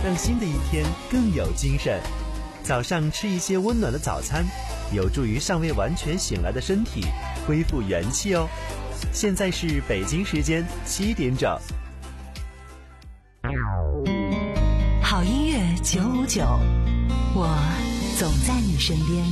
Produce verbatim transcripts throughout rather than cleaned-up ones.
让新的一天更有精神。早上吃一些温暖的早餐，有助于尚未完全醒来的身体恢复元气哦。现在是北京时间七点整。 好音乐九五九，我总在你身边。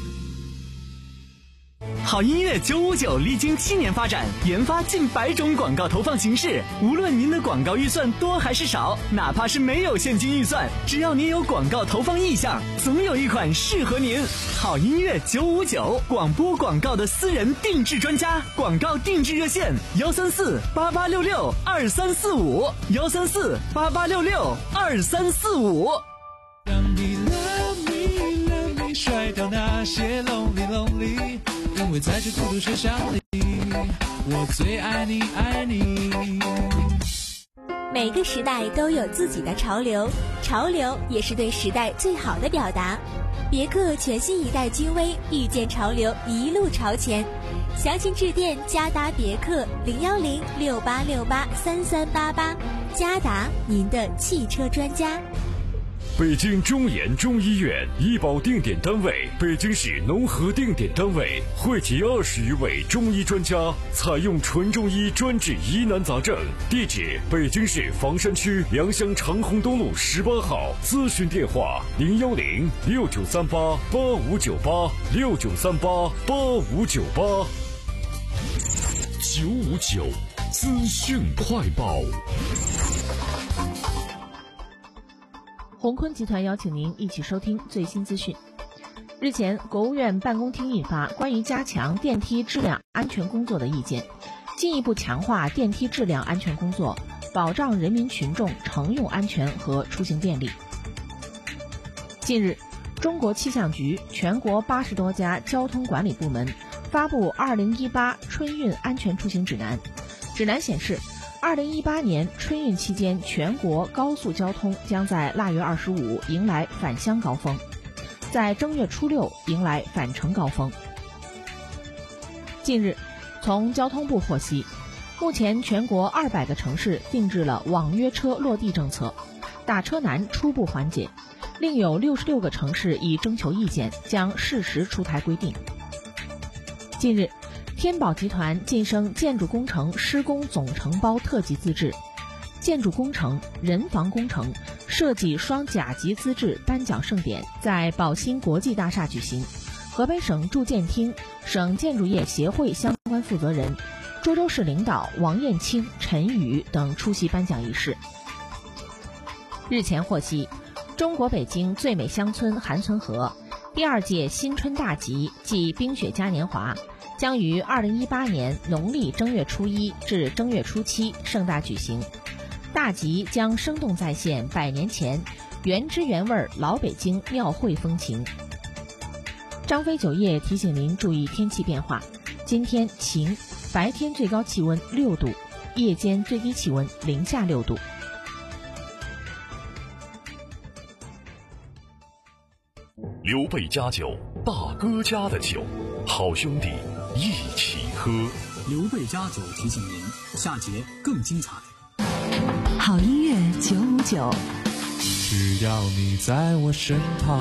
好音乐九五九历经七年发展，研发近百种广告投放形式。无论您的广告预算多还是少，哪怕是没有现金预算，只要您有广告投放意向，总有一款适合您。好音乐九五九，广播广告的私人定制专家，广告定制热线幺三四八八六六二三四五幺三四八八六六二三四五。 让你 love me love me 甩掉那些 lonely lonely， 因为在这孤独车厢里，我最爱你爱你。 每个时代都有自己的潮流，潮流也是对时代最好的表达。别克全新一代君威，遇见潮流，一路朝前。详情致电嘉达别克零幺零六八六八三三八八，嘉达您的汽车专家。 北京中研中医院医保定点单位，北京市农合定点单位，汇集二十余位中医专家，采用纯中医专治疑难杂症。地址：北京市房山区良乡长虹东路十八号。咨询电话：零幺零六九三八八五九八六九三八八五九八。九五九资讯快报。 鸿坤集团邀请您一起收听最新资讯。日前，国务院办公厅印发关于加强电梯质量安全工作的意见，进一步强化电梯质量安全工作，保障人民群众乘用安全和出行便利。近日，中国气象局全国八十多家交通管理部门发布二零一八春运安全出行指南。指南显示，二零一八年春运期间，全国高速交通将在腊月二十五迎来返乡高峰，在正月初六迎来返程高峰。近日，从交通部获悉，目前全国二百个城市定制了网约车落地政策，打车难初步缓解，另有六十六个城市已征求意见，将适时出台规定。近日，天宝集团晋升建筑工程施工总承包特级资质，建筑工程、人防工程、设计双甲级资质颁奖盛典在宝兴国际大厦举行，河北省住建厅、省建筑业协会相关负责人、涿州市领导王艳清、陈宇等出席颁奖仪式。日前获悉，中国北京最美乡村韩村河第二届新春大集暨冰雪嘉年华将于二零一八年农历正月初一至正月初七盛大举行。大集将生动再现百年前原汁原味老北京庙会风情。张飞酒业提醒您注意天气变化，今天晴，白天最高气温六度，夜间最低气温零下六度。 刘备家酒，大哥家的酒，好兄弟一起喝。 刘备家酒提醒您，下节更精彩。 好音乐九五九， 只要你在我身旁。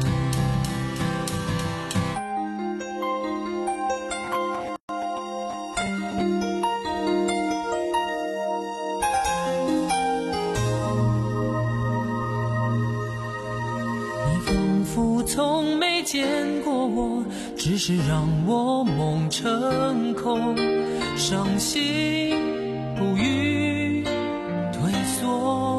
从没见过我，只是让我梦成空，伤心不语退缩，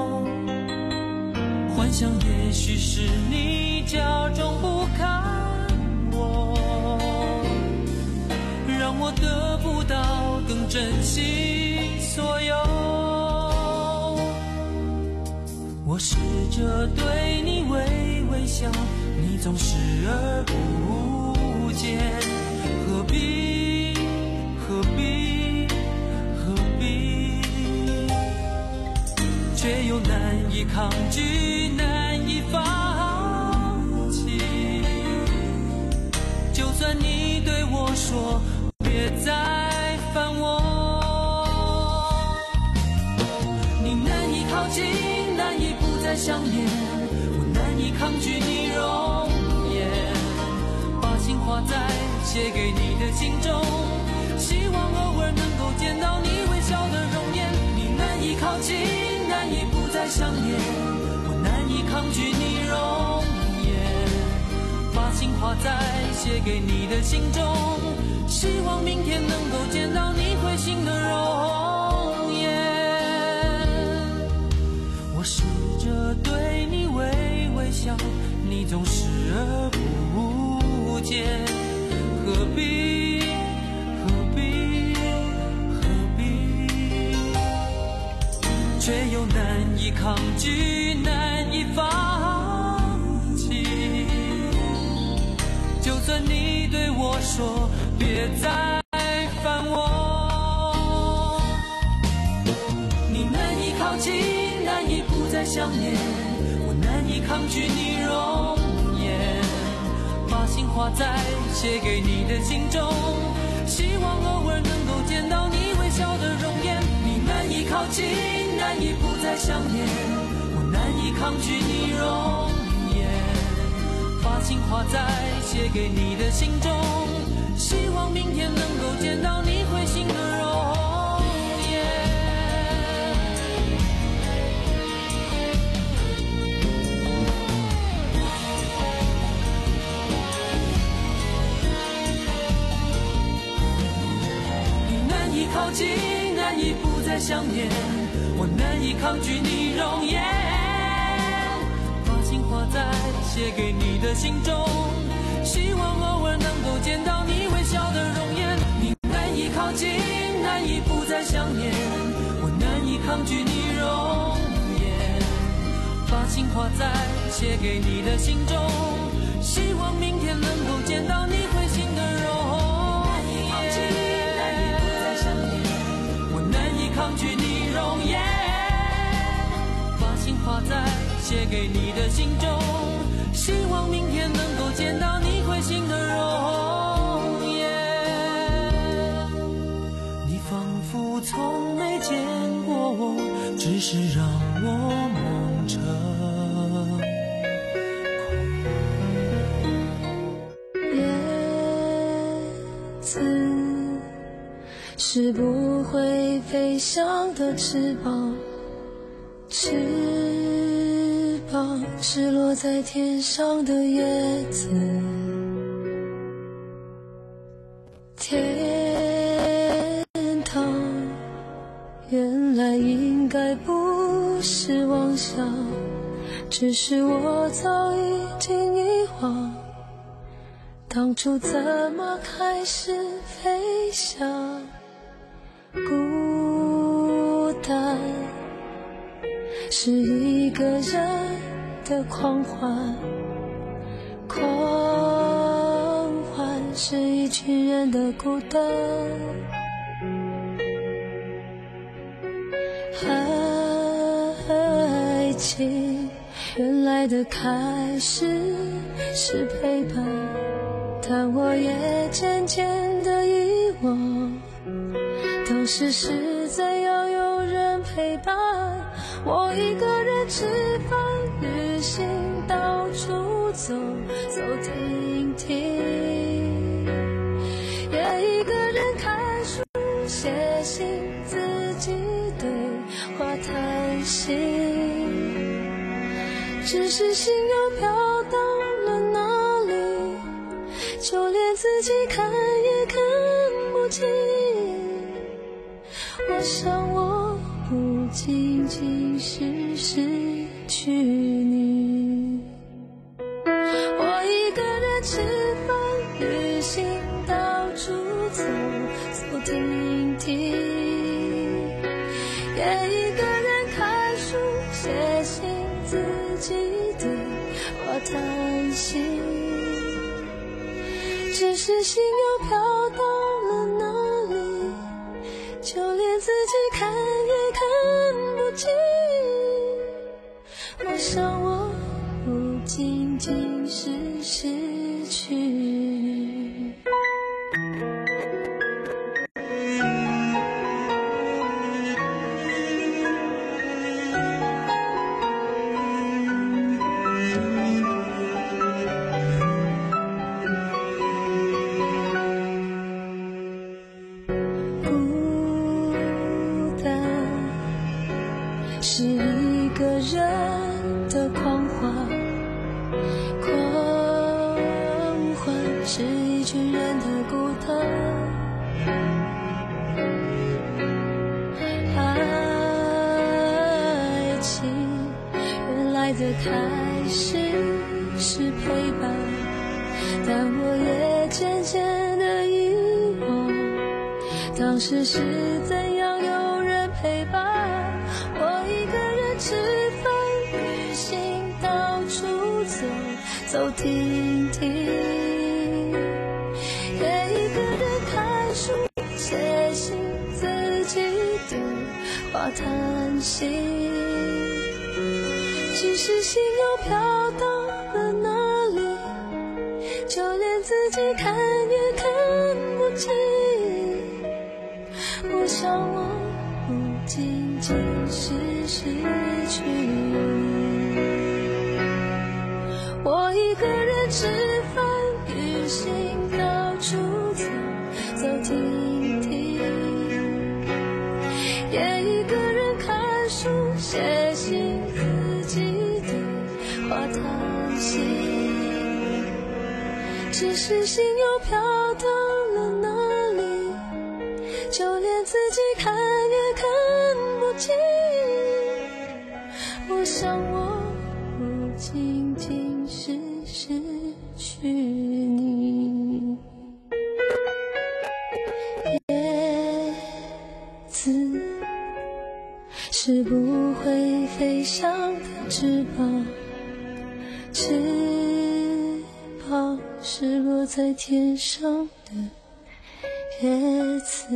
幻想也许是你假装不看我，让我得不到更珍惜所有。我试着对你微微笑，你总视而不见，何必何必何必，却又难以抗拒，难以放弃。就算你对我说别再烦我，你难以靠近，难以不再再相恋，我难以抗拒你容颜，把心画在写给你的信中，希望偶尔能够见到你微笑的容颜。你难以靠近，难以不再相恋，我难以抗拒你容颜，把心画在写给你的信中，希望明天能够见到你会心的容颜。我试着对你微微笑，你总视而不见，何必何必何必，却又难以抗拒，难以放弃。就算你对我说别再烦我，你难以靠近，难以不再相恋，我难以抗拒你容颜，把心画在写给你的信中，希望偶尔能够见到你微笑的容颜。你难以靠近，难以不再相恋，我难以抗拒你容颜，把心画在写给你的信中，希望明天能够见到你会心的容颜。你难以靠近，难以不再相恋，我难以抗拒你容颜，把心画在写给你的信中，希望偶尔能够见到你微笑的容颜。你难以靠近，难以不再相恋，我难以抗拒你容颜，把心画在写给你的信中，希望明天能够见到你会心的容颜。难以不再相恋，我难以抗拒你容颜，把心画在写给你的信中，希望明天能够见到你会心的容颜。你仿佛从没见过我，只是让我梦着叶子是不会飞翔的翅膀，翅膀是落在天上的叶子，天堂原来应该不是妄想，只是我早已经遗忘，当初怎么开始飞翔。孤单是一个人的狂欢，狂欢是一群人的孤单。爱情原来的开始是陪伴，但我也渐渐的遗忘，当时是怎样有人陪伴，我一个人吃饭旅行，到处走走停停，也一个人看书写信，自己对话谈心，只是心又飘到了哪里，就连自己看也看不清。我想我不仅仅是失去你，我一个人吃饭旅行，到处走走停停，也一个人看书写信，自己对话谈心，只是心又飘到了哪里，就连自己看也看不清。我想我不仅仅是失去你。 开始是陪伴，但我也渐渐的遗忘，当时是怎样有人陪伴我，一个人吃饭旅行，到处走走停停，也一个人看书写信，自己对话谈心，只是心又飘到了哪里，就连自己看也看不清。我想我不仅仅是失去你，我一个人吃饭旅行，到处走走停停，也一个人看书写信，自己对话谈心，只是心又飘到了哪里，就连自己看也看不清。我想我不仅仅是失去你，叶子是不会飞翔的翅膀，翅膀是落在天上的叶子。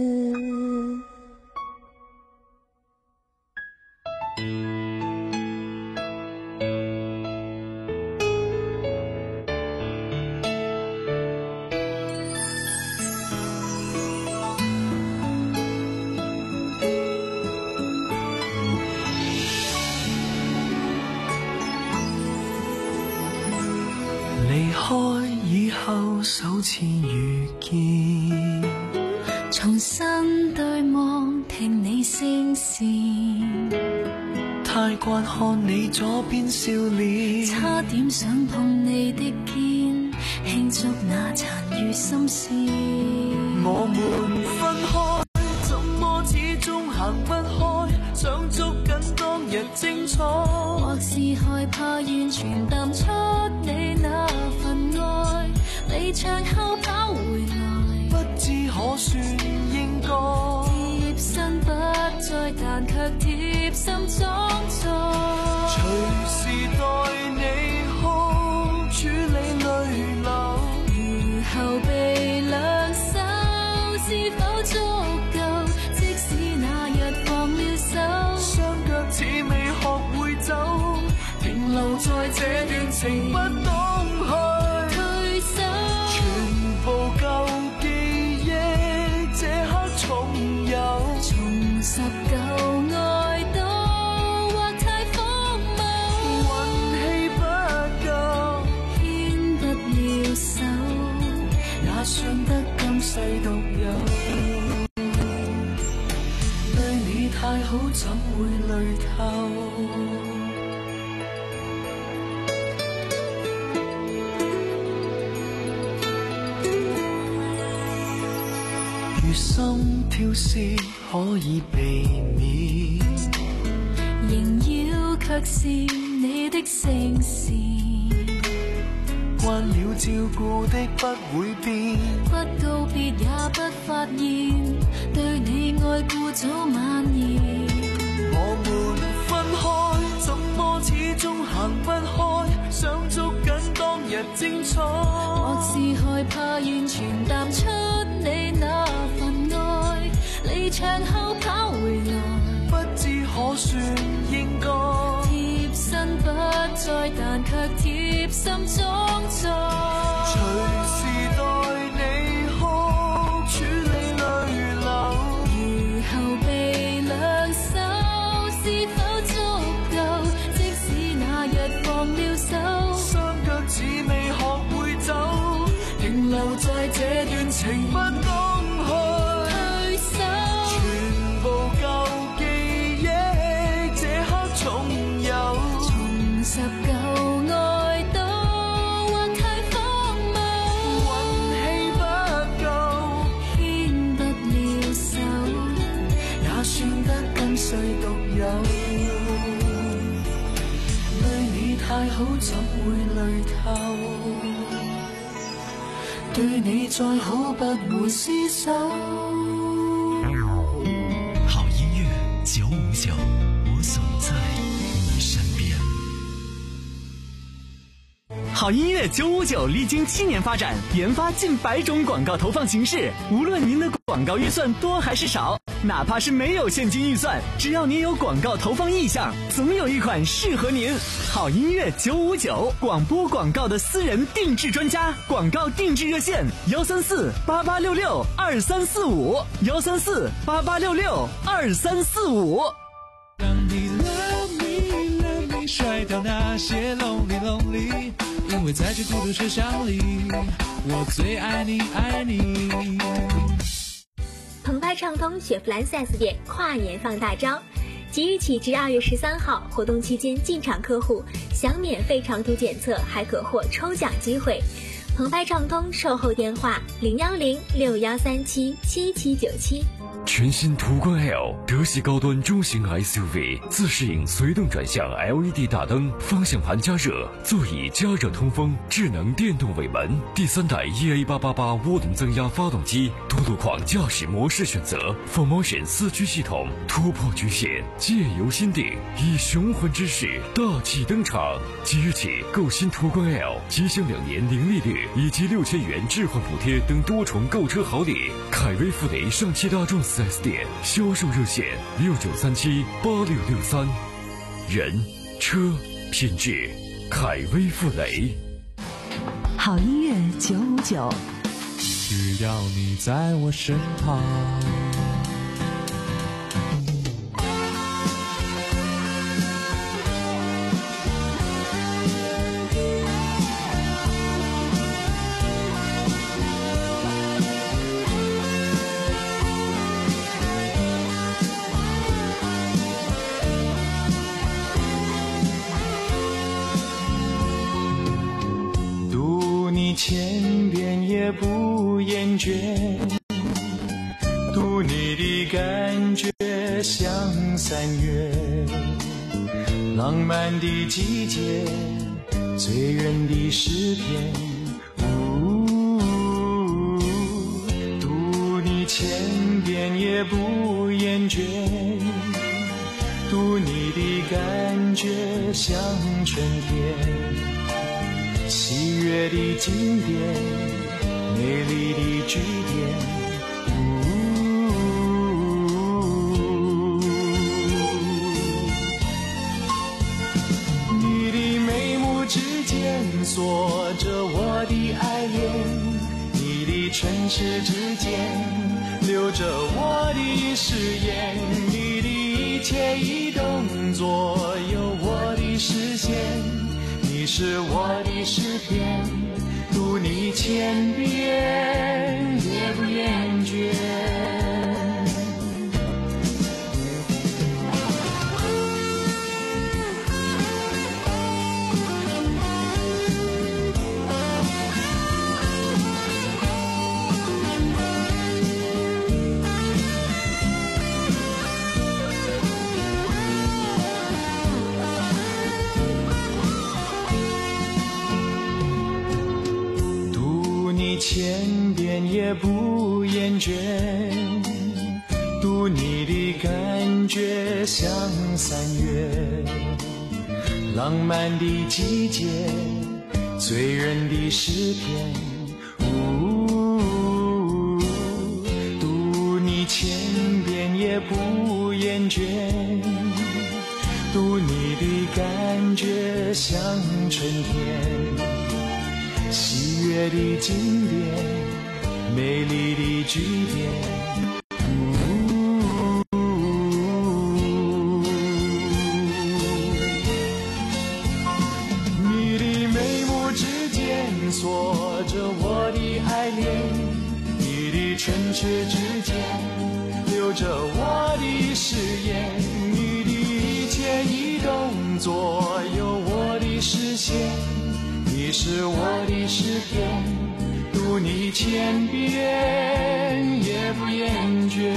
離開以後首次遇見， 重新對望聽你聲線， 太慣看你左邊笑臉， 差點想碰你的肩，慶祝那殘餘心事。 我們分開，怎麼始終行不開，想捉緊當日精彩， 或是害怕完全淡出你那份愛，離場後跑回來， 不知可算應該貼身不再，但卻貼心裝載， 隨時待你哭，處理淚流， 如後備兩手是否足夠，即使那日放了手， 雙腳似未學會走，停留在這段情不懂去退手， 全部舊記憶這刻重遊， 重拾舊愛都或太荒謬， 運氣不夠， 牽不了手， 也算得今世獨有，對你太好怎會累透，如心跳是可以避免， 縈繞卻是你的聲線， 慣了照顧的不會變， 不告別也不發現，對你愛故早蔓延。 我們分開，怎麼始終行不開，想捉緊當日精彩， 或是害怕完全淡出你那份愛，離場後跑回來， 不知可算應該貼身不再，但卻貼心裝載， 隨時待你哭，處理淚流， 如後備兩手是否足夠，即使那日放了手， 雙腳似未學會走，停留在這段情不懂去退手， 全部舊記憶這刻重遊， 重拾舊愛都或太荒謬， 運氣不夠， 牽不了手， 也算得今世獨有，對你太太好怎會累透？對你再好不會廝守。 好音樂九五九，我總在你身邊。 好音樂九五九歷經七年發展，研發近百種廣告投放形式。無論您的廣告預算多還是少，哪怕是沒有現金預算，只要您有廣告投放意向，總有一款適合您。好音樂九五九，廣播廣告的私人定制專家，廣告定制熱線：幺三四八八六六二三四五，幺三四八八六六二三四五。 让你 love me love me 甩掉那些 lonely lonely， 因为在这孤独车厢里，我最爱你爱你。 澎湃畅通雪佛兰 四 S 店跨年放大招，即日起至二月十三号，活动期间进场客户享免费长途检测，还可获抽奖机会。澎湃畅通售后电话零幺零六幺三七七七九七。 全新途观 L 德系高端中型 S U V， 自适应随动转向 L E D 大灯，方向盘加热，座椅加热通风，智能电动尾门，第三代 E A 八八八 涡轮增压发动机，多路况驾驶模式选择 ，four motion 四驱系统，突破局限，借由心定，以雄浑之势大气登场。即日起购新途观 L， 即享两年零利率以及六千元置换补贴等多重购车好礼。凯威富雷上汽大众四 S 店销售热线六九三七八六六三，人车品质，凯威富雷。 好音乐九五九， 只要你在我身旁。千遍也不厌倦，读你的感觉像三月，浪漫的季节，醉人的诗篇。呜，读你千遍也不厌倦，读你的感觉像春天。喜悦的经典，美丽的句点。你的眉目之间锁着我的爱恋，你的唇齿之间留着我的誓言，你的一切一动作有我的视线。你是我的诗篇，读你千遍也不厌倦。千遍也不厌倦，读你的感觉像三月，浪漫的季节，醉人的诗篇。呜，读你千遍也不厌倦，读你的感觉像春天。喜悦的经典，美丽的句点。你的眉目之间锁着我的爱恋，你的唇齿之间留着我的誓言，你的一切一动作有我的视线。你是我的诗篇，读你千遍也不厌倦。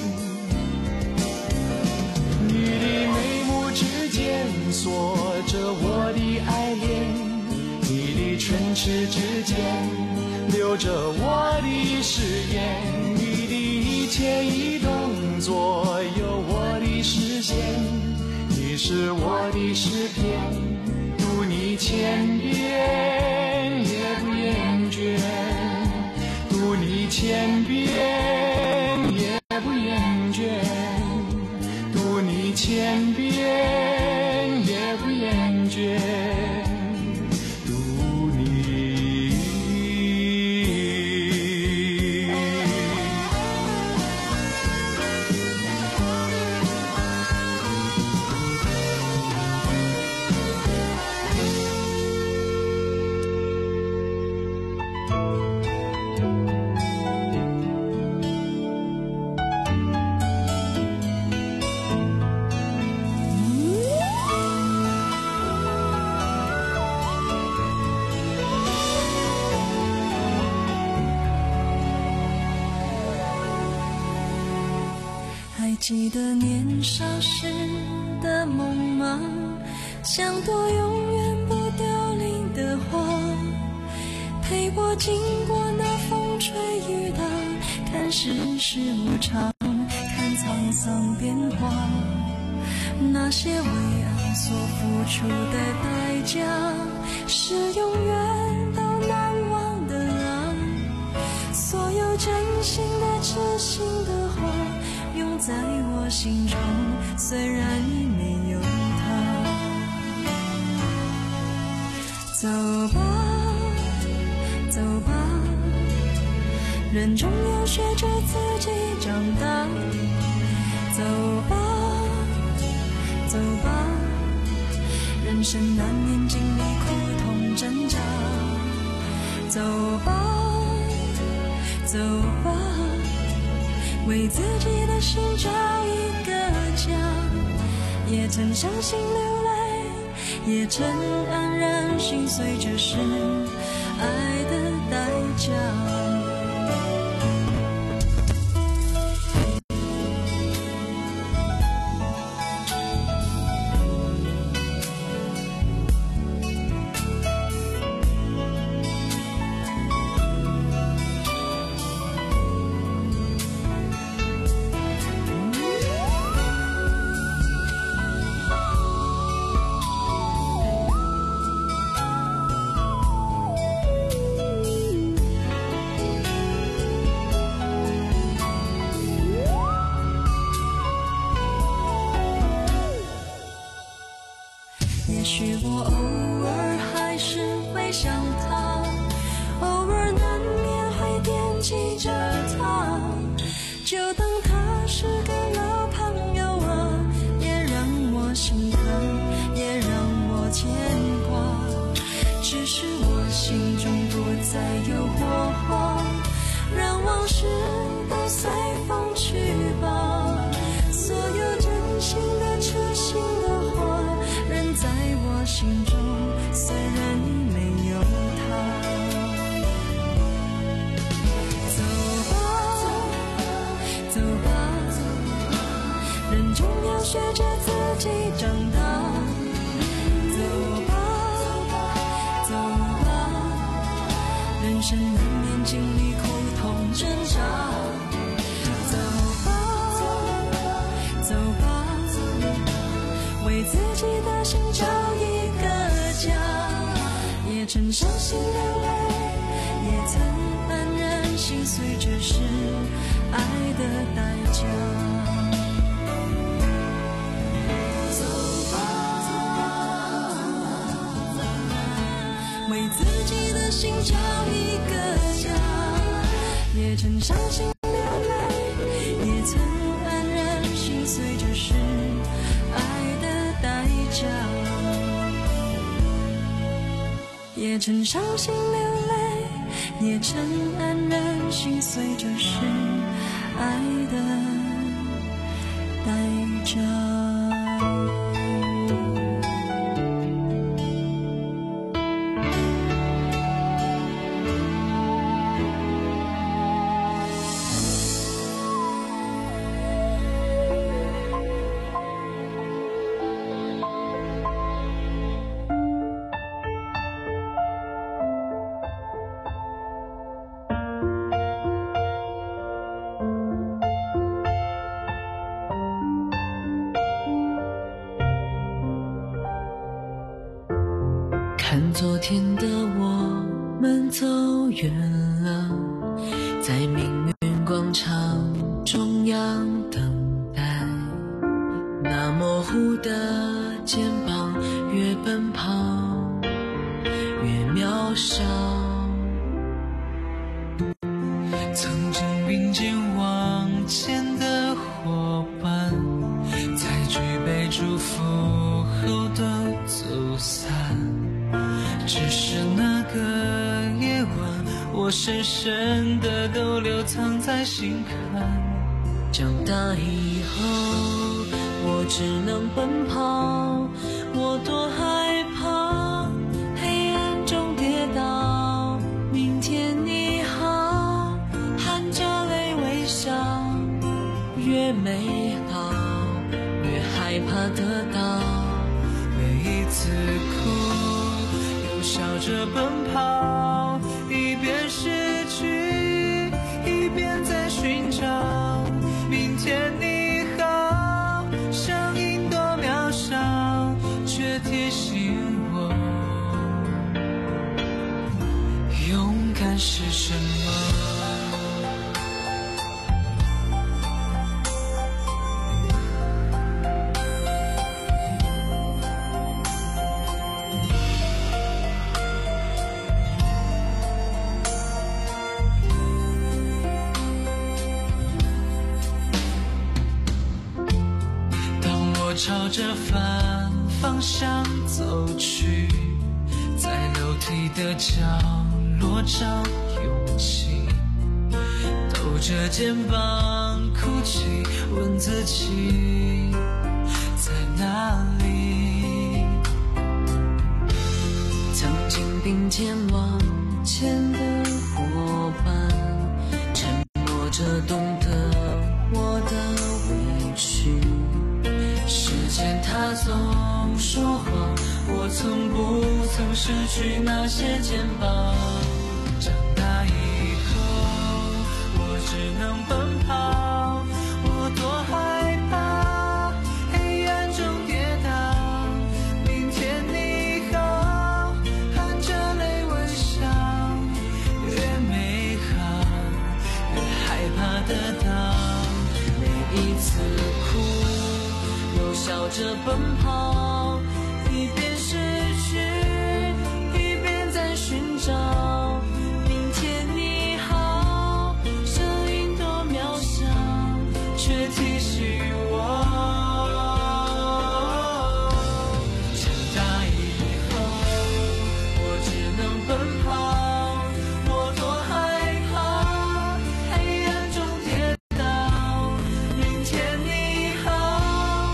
你的眉目之间锁着齿之间，留着我的誓言。你的一切一动作有我的视线，你是我的诗篇，读你千遍也不厌倦，读你千遍也不厌倦，读你千遍也不厌倦，读你。 记得年少时的梦吗？像朵永远不凋零的花，陪我经过那风吹雨打，看世事无常，看沧桑变化，那些为爱所付出的代价，是永远都难忘的啊！所有真心的痴心的话，永在我心中，虽然已没有他。走吧，走吧，人终要学着自己长大。走吧，走吧，人生难免经历苦痛挣扎。走吧，走吧，为自己的心找一个家，也曾伤心流泪，也曾黯然心碎，这是爱的代价。也许我偶尔还是会想他，偶尔难免会惦记着他，就当他是个老朋友啊，也让我心疼，也让我牵挂。只是我心中不再有火花，让往事都随风去吧。所有真心的痴心的话，仍在我心中，虽然已没有他。走吧，走吧，人终要学着自己长大。走吧，走吧，人生难免经历苦痛挣扎。走吧，走吧，为自己的心找一个家，也曾伤心流泪，也曾黯然心碎，这是爱的代价。走吧，为自己的心找一个家，也曾伤心流泪，也曾黯然心碎，这是爱的代价。也曾伤心流泪，也曾黯然心碎，这是爱的代价。 昨天的我们走远了，在命运广场中央等待，那模糊的肩膀越奔跑越渺小。 曾经并肩往前的伙伴，在举杯祝福后都走散，只是那个夜晚，我深深的都留藏在心坎。 长大以后我只能奔跑，我多害怕黑暗中跌倒。明天你好，含着泪微笑，越美好越害怕得到。 每一次哭又笑着奔跑，一边失去一边在寻找。明天你好，声音多渺小，却提醒我勇敢是什么。朝着反方向走去，在楼梯的角落找勇气，抖着肩膀哭泣，问自己在哪里。 曾经并肩往前的伙伴，沉默着懂得我的委屈。时间它总说谎，我从不曾失去那些肩膀。 长大以后我只能奔跑，我多害怕黑暗中跌倒。明天你好，含着泪微笑，越美好越害怕得到。 每一次哭笑着奔跑，一边失去一边在寻找。明天你好，声音多渺小，却提醒我长大以后我只能奔跑，我多害怕黑暗中跌倒。明天你好，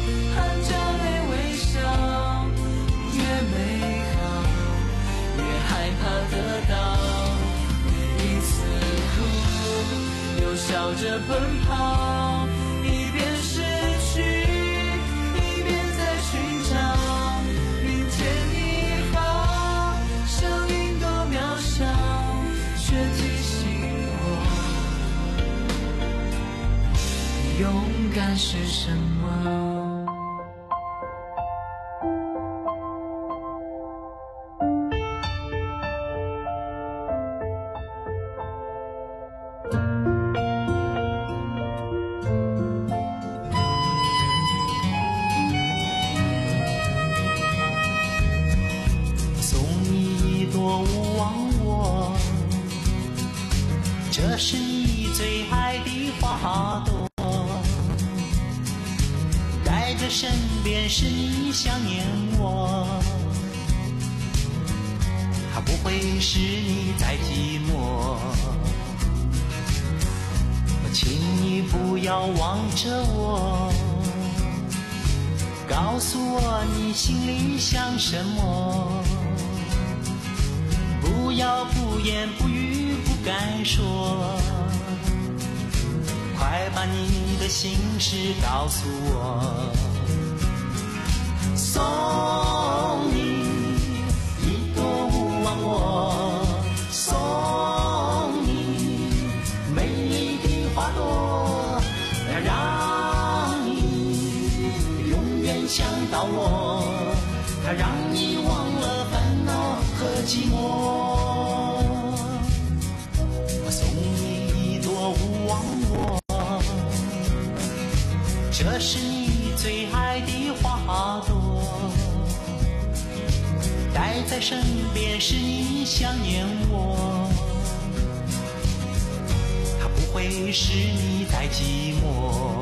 笑着奔跑，一边失去一边在寻找。明天你好，声音多渺小，却提醒我勇敢是什么。 这是你最爱的花朵，带在身边是你想念我，它不会使你再寂寞。请你不要望着我，告诉我你心里想什么，不要不言不语不敢说，快把你的心事告诉我。送你一朵勿忘我，送你美丽的花朵，让你永远想到我，它让你忘了烦恼和寂寞。我送你一朵勿忘我，这是你最爱的花朵，待在身边使你想念我，它不会使你再寂寞。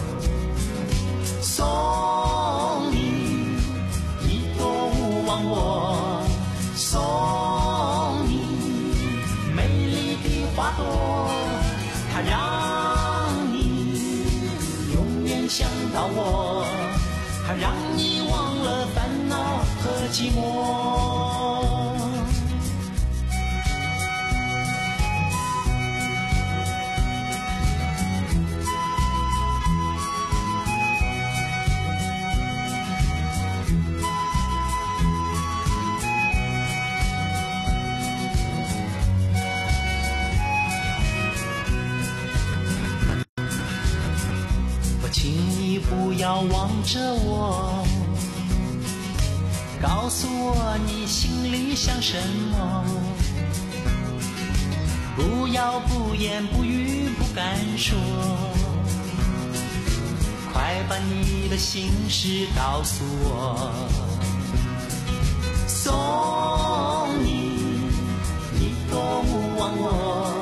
送你一朵勿忘我，送你美丽的花朵，它让你永远想到我，它让你忘了烦恼和寂寞。请你不要望着我，告诉我你心里想什么，不要不言不语不敢说，快把你的心事告诉我。送你一朵勿忘我，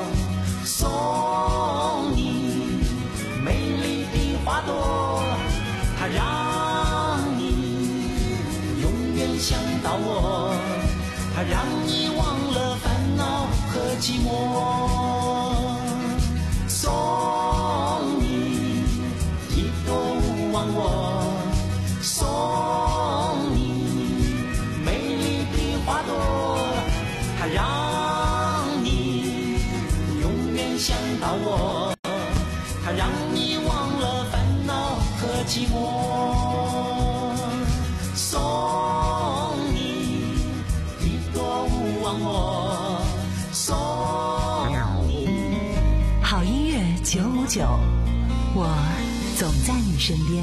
送你美丽的花朵，它让你永远想到我，它让你忘了烦恼和寂寞。送你一朵勿忘我，送你美丽的花朵，它让你永远想到我，它让你忘了烦恼和寂寞。送你一朵勿忘我，送你。 好音乐九五九，我总在你身边。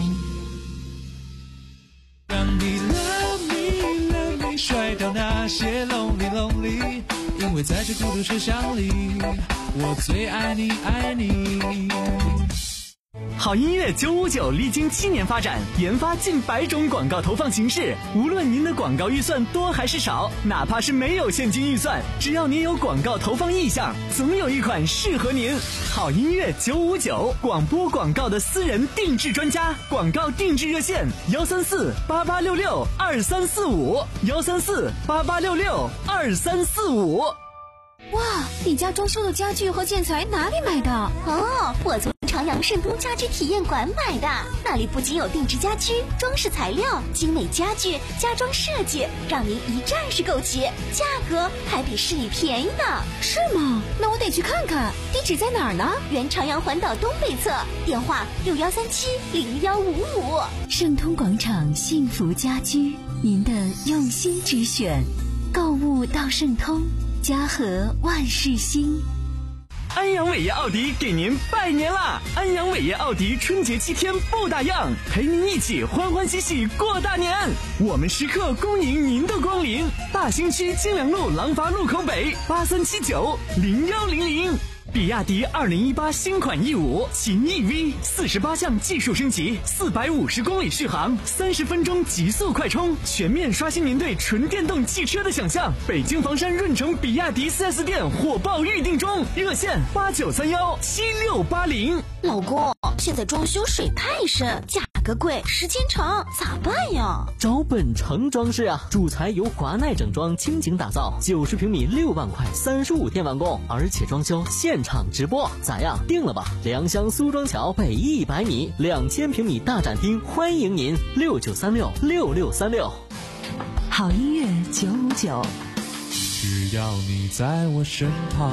让你 love me love me 甩掉那些 lonely lonely， 因为在这孤独车厢里，我最爱你爱你。 好音乐九五九历经七年发展，研发近百种广告投放形式。无论您的广告预算多还是少，哪怕是没有现金预算，只要您有广告投放意向，总有一款适合您。好音乐九五九，广播广告的私人定制专家，广告定制热线：幺三四八八六六二三四五，幺三四八八六六二三四五。 哇，你家装修的家具和建材哪里买的？ 哦，我从长阳盛东家居体验馆买的，那里不仅有定制家居、装饰材料、精美家具、家装设计，让您一站式购齐，价格还比市里便宜呢。 是吗？那我得去看看。地址在哪儿呢？ 原长阳环岛东北侧，电话六幺三七零幺五五。 盛通广场幸福家居，您的用心之选，购物到盛通，家和万事兴。 安阳伟业奥迪给您拜年啦！安阳伟业奥迪春节七天不打烊，陪您一起欢欢喜喜过大年。我们时刻恭迎您的光临。大兴区金良路廊坊路口北八三七九零幺零零。比亚迪二零一八新款 E 五 秦 E V 四十八项技术升级，四百五十公里续航，三十分钟极速快充，全面刷新您对纯电动汽车的想象。北京房山润城比亚迪 四 S 店火爆预定中，热线八九三幺七六八零。 老公，现在装修水太深，价格贵，时间长，咋办呀？ 找本城装饰啊，主材由华奈整装倾情打造，九十平米六万块，三十五天完工，而且装修现场直播，咋样？定了吧？良乡苏庄桥北一百米，两千平米大展厅，欢迎您六九三六六六三六。 好音乐九五九， 只要你在我身旁。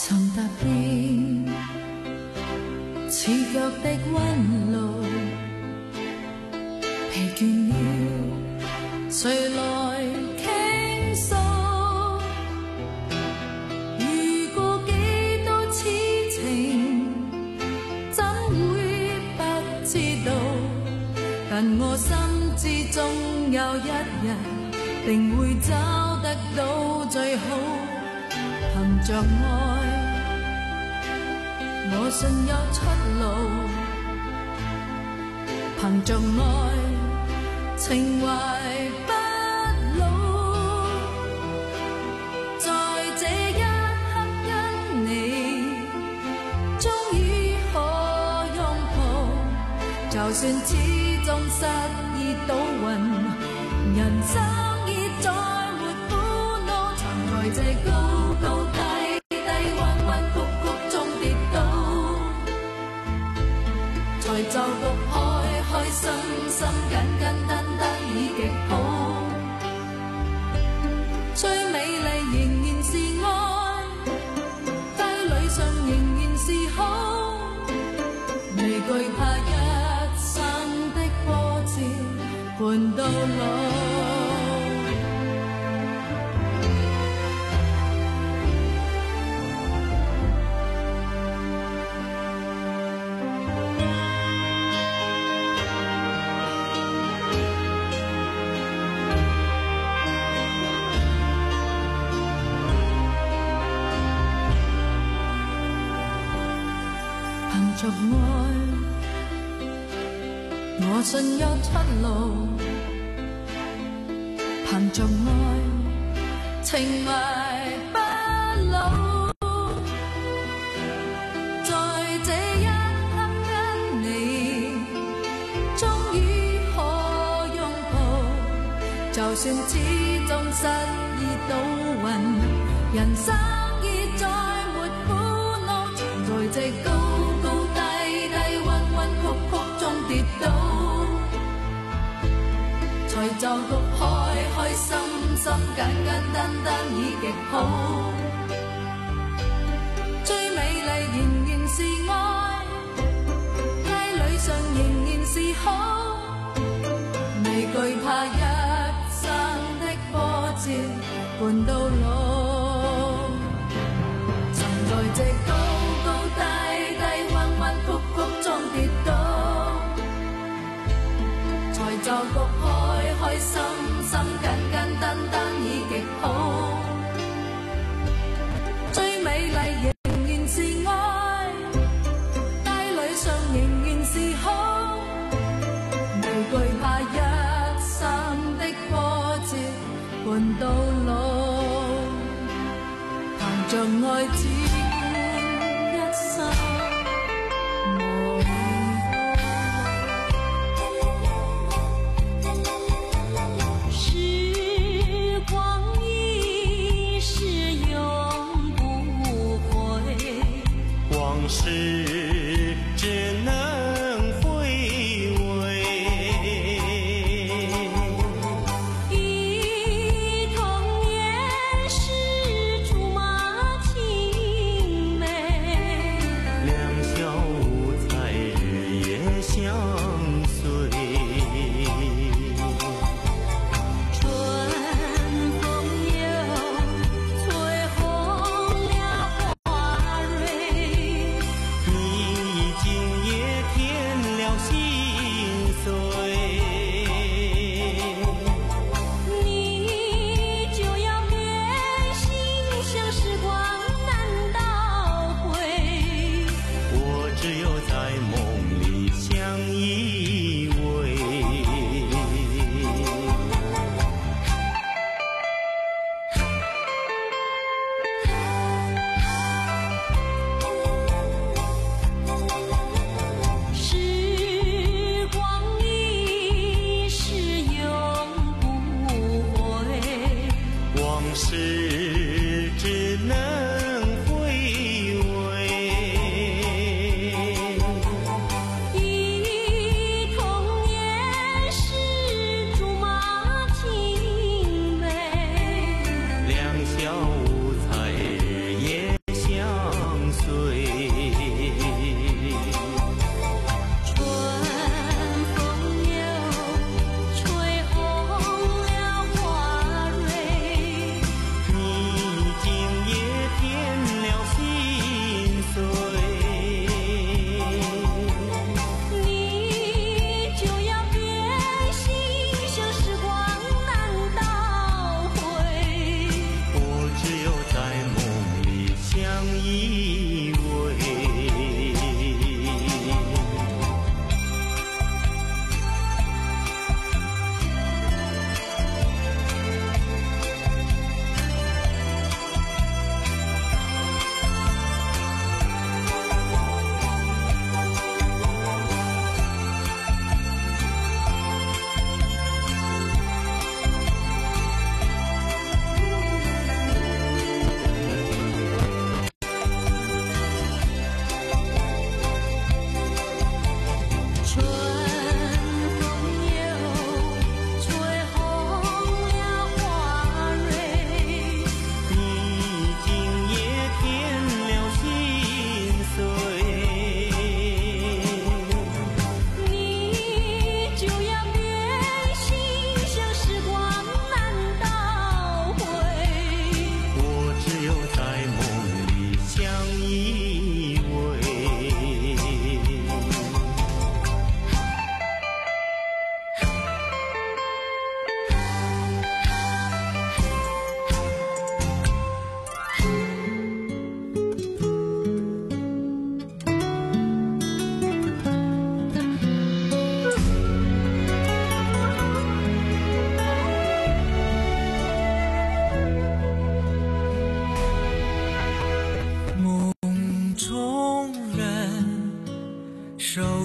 曾踏遍刺腳的溫路，疲倦了，誰來傾訴？遇過幾多痴情，怎會不知道？但我心知總有一日，定會找得到最好。憑着愛，我信有出路。憑着愛，情懷不老。在這一刻因你，終於可擁抱。就算始終失意倒運，人生已再沒苦惱。曾在這高高低低、彎彎曲曲中跌倒，才就讀開開心心、簡簡單單已極好。最美麗仍然是愛，低裏上仍然是好，未懼怕一生的波折伴到老。憑着愛，我信有出路。憑着愛，情懷不老。在這一刻因你，終於可擁抱。就算始終失意倒運，人生已再沒苦惱。藏在這高跌倒，才就讀開開心心、簡簡單單已極好。最美麗仍然是愛，街裏上仍然是好，未懼怕一生的波折伴到老。曾在這高高低低、彎彎曲曲中跌倒，就讀開開心心、簡簡單單已極好。最美麗仍然是愛，街裏上仍然是好，未懼怕一生的波折伴到老。憑着愛只管一生。 是只能回味，忆童年时竹马青梅，两小无猜日夜相随，春风又吹红了花蕊，你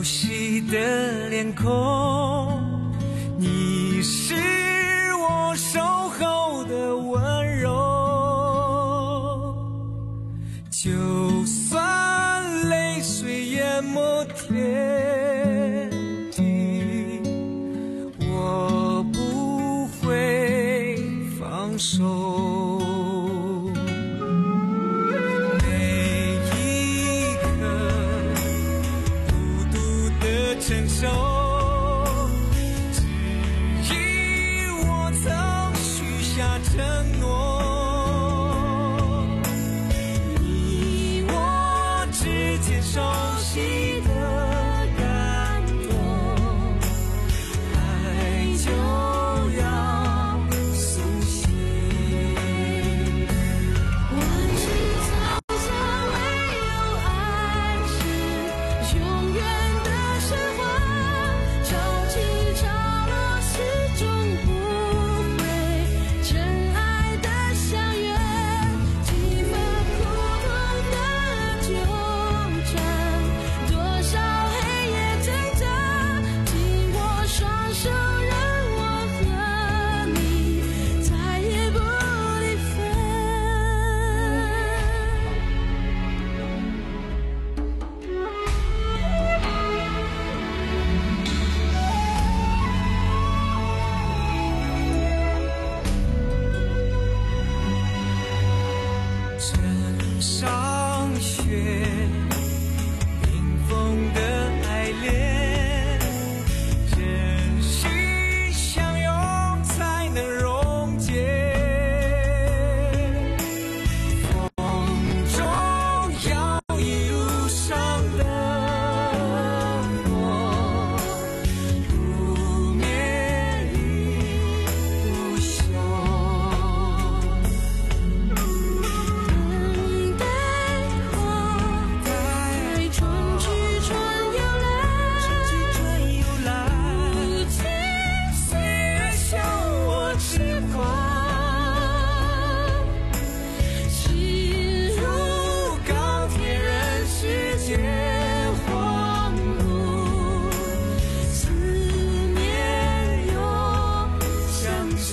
悉的脸孔，你是我守候的温柔，就算泪水淹没天地，我不会放手。承受，只因我曾许下承诺，你我之间熟悉的感动，爱就要苏醒。 我知草下没有爱是永远的神话，潮起潮落始终不会真爱的相约，几番苦痛的纠缠，多少黑夜挣扎，紧握双手让我和你再也不离分。 枕上雪，冰封的爱恋，真心相拥才能溶解。风中摇曳路上的火，不灭亦不休。等待我，待春去春又来，不停岁月笑我痴狂，心如钢铁任世界荒芜，思念又相随。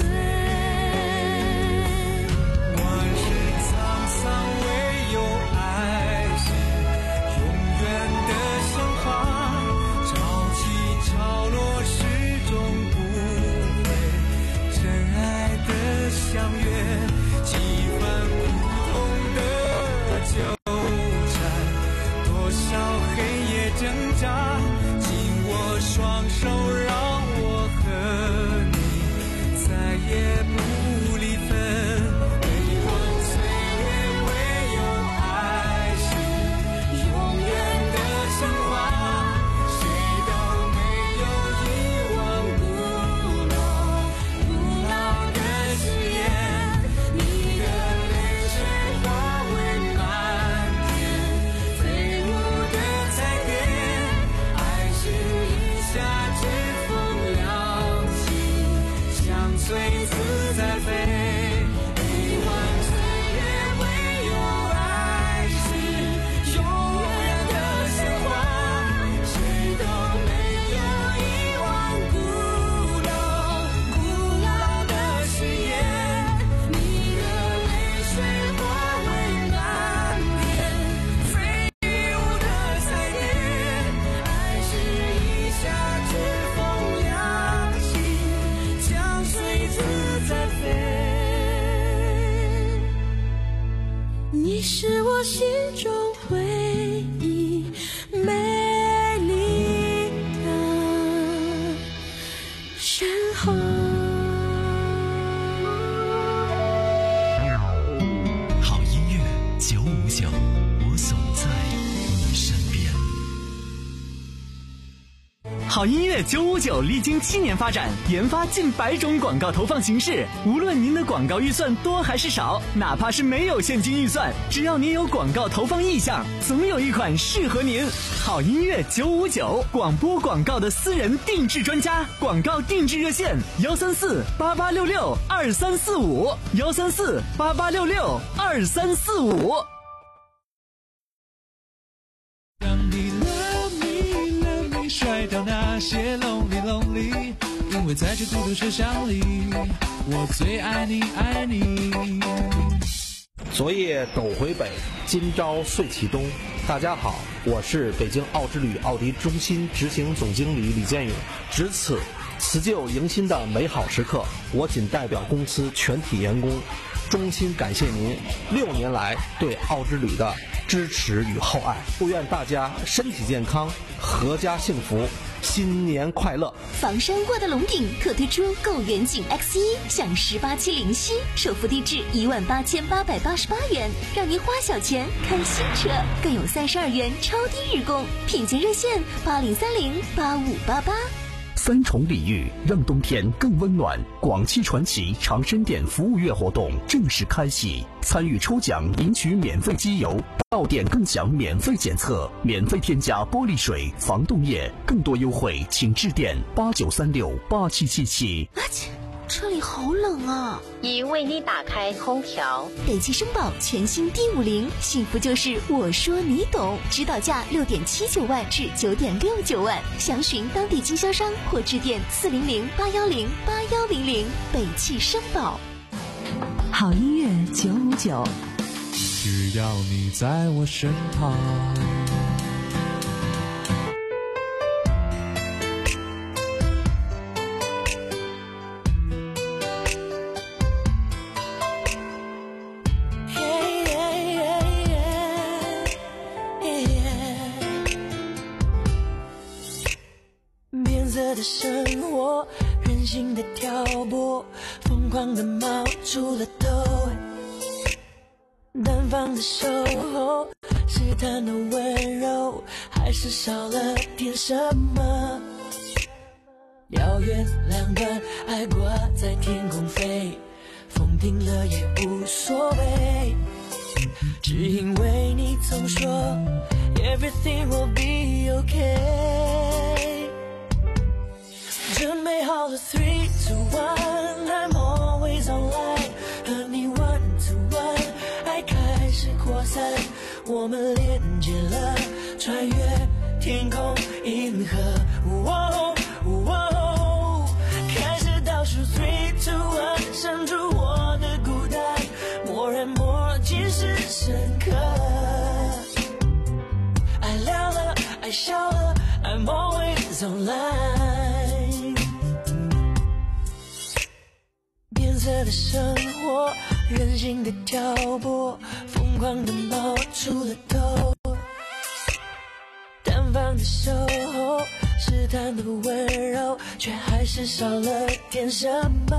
往日沧桑唯有爱是永远的神话，潮起潮落始终不会真爱的相约，几番苦痛的纠缠，多少黑夜挣扎，紧握双手让我和你再也不离分。悲欢岁月唯有爱是永远的神话，谁都没有遗忘古老古老的誓言，你的泪水化为漫天飞舞的彩蝶，爱是一夏之风凉气，相随自在飞。悲欢岁月唯有爱是永远的神话，谁都没有遗忘古老古老的誓言，你的泪水化为漫天飞舞的彩蝶，爱是一夏之风凉气，相随自在飞。 你是我心中唯一美丽的神话。 好音乐九五九，我总在你身边。 好音乐九五九历经七年发展，研发近百种广告投放形式。无论您的广告预算多还是少，哪怕是没有现金预算，只要您有广告投放意向，总有一款适合您。好音乐九五九，广播广告的私人定制专家，广告定制热线：幺三四八八六六二三四五，幺三四八八六六二三四五。 让你 love me love me 里，因为在这孤独车厢里，我最爱你爱你。 昨夜斗回北，今朝岁启东。大家好，我是北京奥之旅奥迪中心执行总经理李建勇。值此辞旧迎新的美好时刻，我仅代表公司全体员工衷心感谢您六年来对奥之旅的支持与厚爱，祝愿大家身体健康，阖家幸福，新年快乐！ 房山挂的龙顶特推出购远景 X 一，享十八期零息，首付低至一万八千八百八十八元，让您花小钱开新车，更有三十二元超低日供，品鉴热线八零三零八五八八。 三重礼遇，让冬天更温暖。广汽传祺长生店服务月活动正式开启，参与抽奖领取免费机油，到店更享免费检测，免费添加玻璃水、防冻液。更多优惠请致电八九三六八七七七。 阿切，车里好冷啊！ 已为你打开空调。 北汽绅宝全新 D 五零，幸福就是我说你懂，指导价六点七九万至九点六九万，详询当地经销商或致电四零零八幺零八幺零零。北汽绅宝。 好音乐九五九， 只要你在我身旁。 的生活，任性的挑拨，疯狂的冒出了头，单方的守候，试探的温柔，还是少了点什么。遥远两端，爱挂在天空飞，风停了也无所谓，只因为你总说 Everything will be okay。准备好了 three two one I'm always online， 和你 one to one， 爱开始扩散，我们连接了，穿越天空银河，哦哦，开始倒数 three two one， 删除我的孤单，默然默记是深刻，爱聊了，爱笑了， I'm always online。变色的生活，任性的挑拨，疯狂的冒出了头，单方的守候，试探的温柔，却还是少了点什么。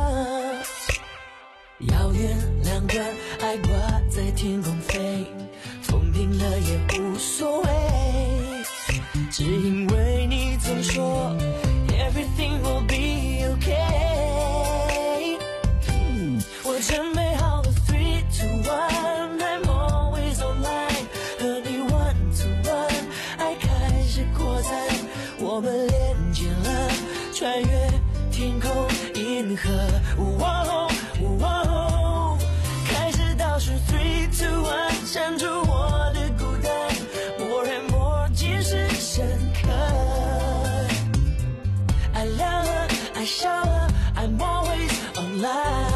遥远两端，爱挂在天空飞，风停了也无所谓，只因为你总说 Everything will be okay。我准备好了 three two one I'm always online， 和你 one to one， 爱开始扩散，我们连接了，穿越天空银河，哦哦，开始倒数 three two one， 删除我的孤单，默然默记是深刻，爱亮了，爱笑了， I'm always online。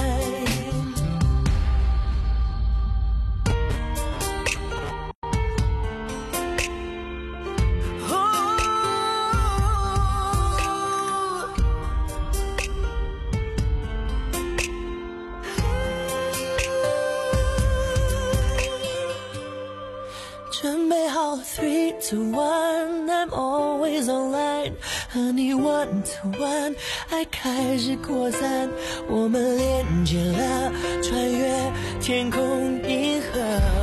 准备好了 three two one I'm always online， 和你 one to one， 爱开始扩散，我们连接了，穿越天空银河，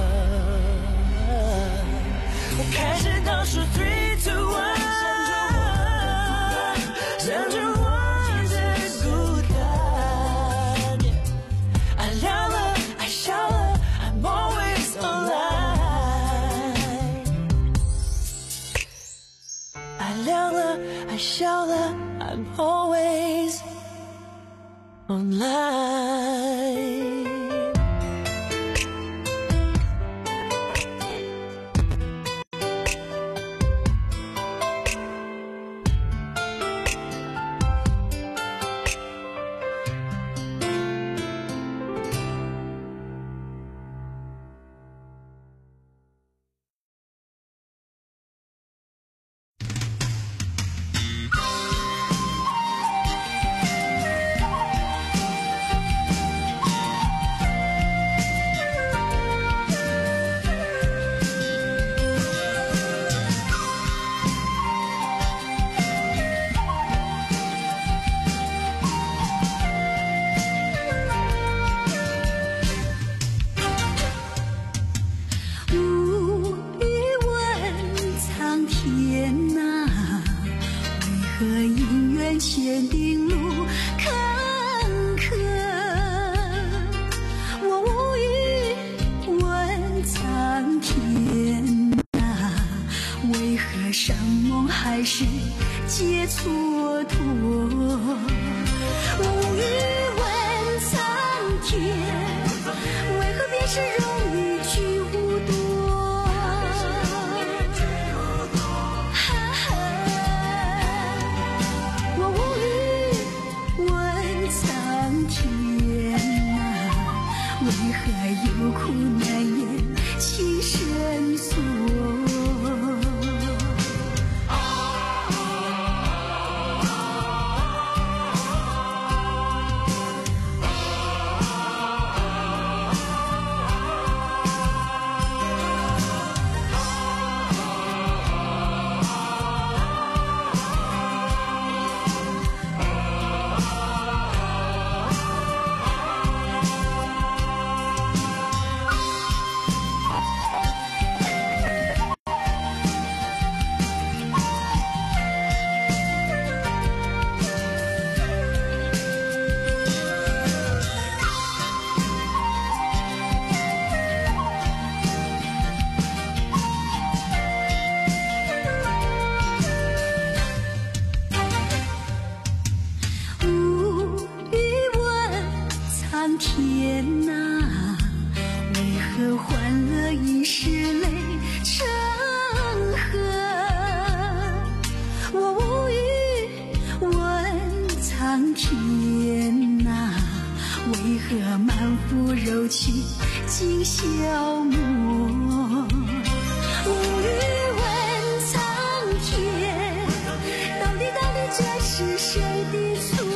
我开始倒数 three two one， 删除我的孤单，爱亮了，爱笑了， I'm always online。亮了，爱笑了 ，I'm always online。 前定路坎坷，我无语问苍天啊，为何山盟海誓皆蹉跎？我无语问苍天，为何便是容易去无多？我无语问苍天啊，为何有苦难言情深锁？天哪，为何欢乐一时泪成河？我无语问苍天哪，为何满腹柔情尽消磨？无语问苍天，到底到底这是谁的错？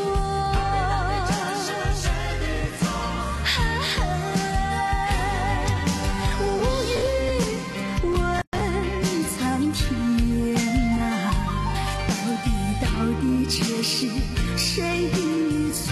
这是谁的错？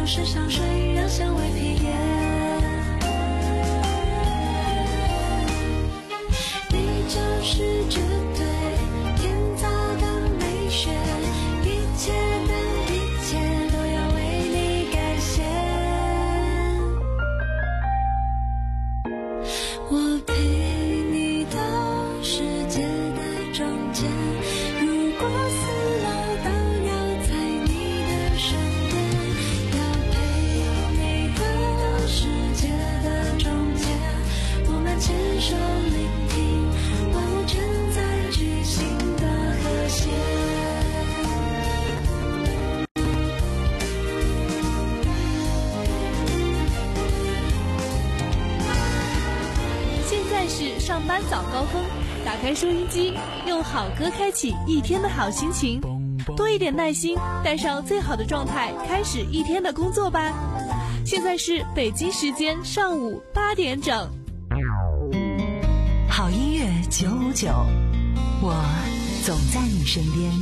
是香水让香味披眼。你就是绝对天造的美学，一切的一切都要为你改写。我陪你到世界的中间，如果死了都要在你的身边，要陪你到世界的中间，我们牵手聆听万物正在举行的和谐。 现在是上班早高峰，打开收音机，用好歌开启一天的好心情，多一点耐心，带上最好的状态，开始一天的工作吧。现在是北京时间上午八点整。 好音乐九五九，我总在你身边。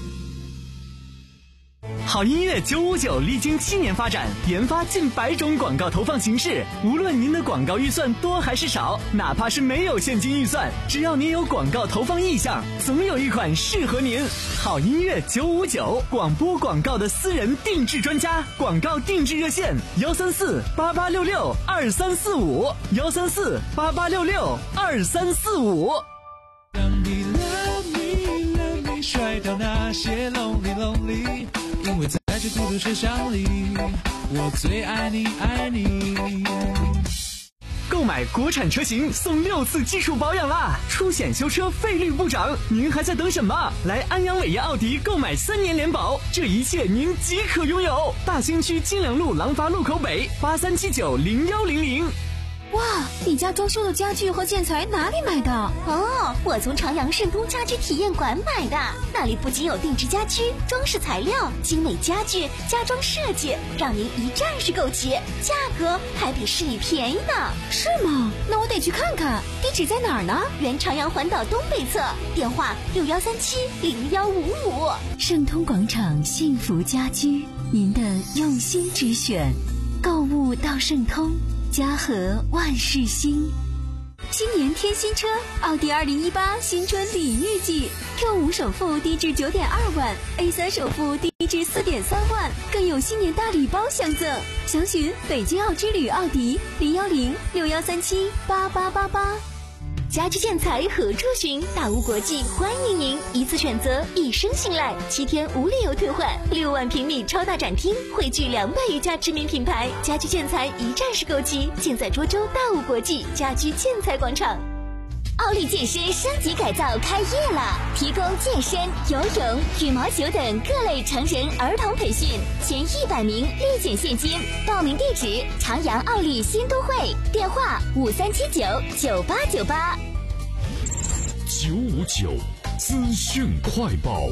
好音乐九五九历经七年发展，研发近百种广告投放形式。无论您的广告预算多还是少，哪怕是没有现金预算，只要您有广告投放意向，总有一款适合您。好音乐九五九，广播广告的私人定制专家，广告定制热线幺三四八八六六二三四五幺三四八八六六二三四五。 让你 love me love me 甩掉那些 lonely lonely， 因为在这孤独车厢里，我最爱你爱你。 购买国产车型送六次技术保养啦，出险修车费率不涨，您还在等什么？来安阳伟业奥迪购买三年联保，这一切您即可拥有。大兴区金良路廊坊路口北八三七九零幺零零。 哇，你家装修的家具和建材哪里买的？ 哦，我从朝阳盛通家居体验馆买的，那里不仅有定制家居、装饰材料、精美家具、家装设计，让您一站式购齐，价格还比市里便宜呢。 是吗？那我得去看看，地址在哪儿呢？ 原朝阳环岛东北侧，电话六幺三七零幺五五。 盛通广场幸福家居，您的用心之选，购物到盛通。家和万事兴， 新年添新车，奥迪二零一八新春礼遇季 ，Q 五首付低至九点二万 ，A 三首付低至四点三万，更有新年大礼包相赠。详询北京奥之旅奥迪零幺零六幺三七八八八八。 家居建材何处寻？大屋国际欢迎您，一次选择，一生信赖，七天无理由退换，六万平米超大展厅，汇聚两百余家知名品牌，家居建材一站式购齐，尽在涿州大屋国际家居建材广场。奥利健身升级改造开业了，提供健身、游泳、羽毛球等各类成人儿童培训，前一百名立减现金。报名地址：朝阳奥利新都会，电话五三七九九八九八。 九五九资讯快报。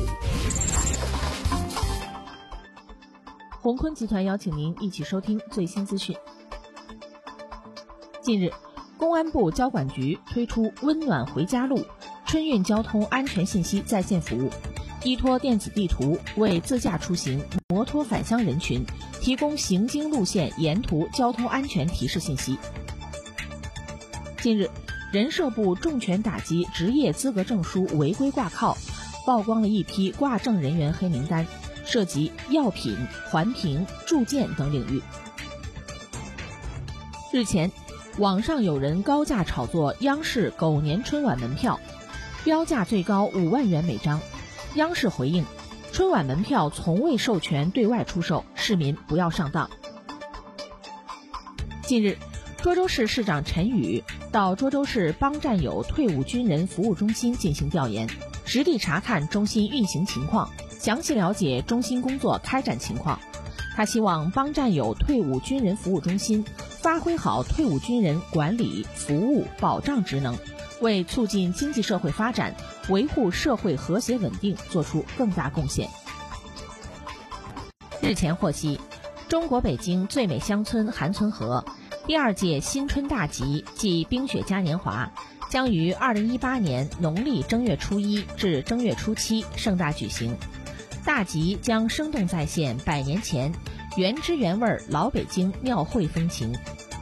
宏坤集团邀请您一起收听最新资讯。近日，公安部交管局推出温暖回家路春运交通安全信息在线服务，依托电子地图为自驾出行、摩托返乡人群提供行经路线沿途交通安全提示信息。近日，人社部重拳打击职业资格证书违规挂靠，曝光了一批挂证人员黑名单，涉及药品、环评、铸件等领域。日前，网上有人高价炒作央视狗年春晚门票，标价最高五万元每张。央视回应，春晚门票从未授权对外出售，市民不要上当。近日，涿州市市长陈宇到涿州市帮战友退伍军人服务中心进行调研，实地查看中心运行情况，详细了解中心工作开展情况。他希望帮战友退伍军人服务中心发挥好退伍军人管理、服务、保障职能，为促进经济社会发展、维护社会和谐稳定做出更大贡献。日前获悉，中国北京最美乡村韩村河第二届新春大集暨冰雪嘉年华将于二零一八年农历正月初一至正月初七盛大举行。大集将生动再现百年前原汁原味老北京庙会风情。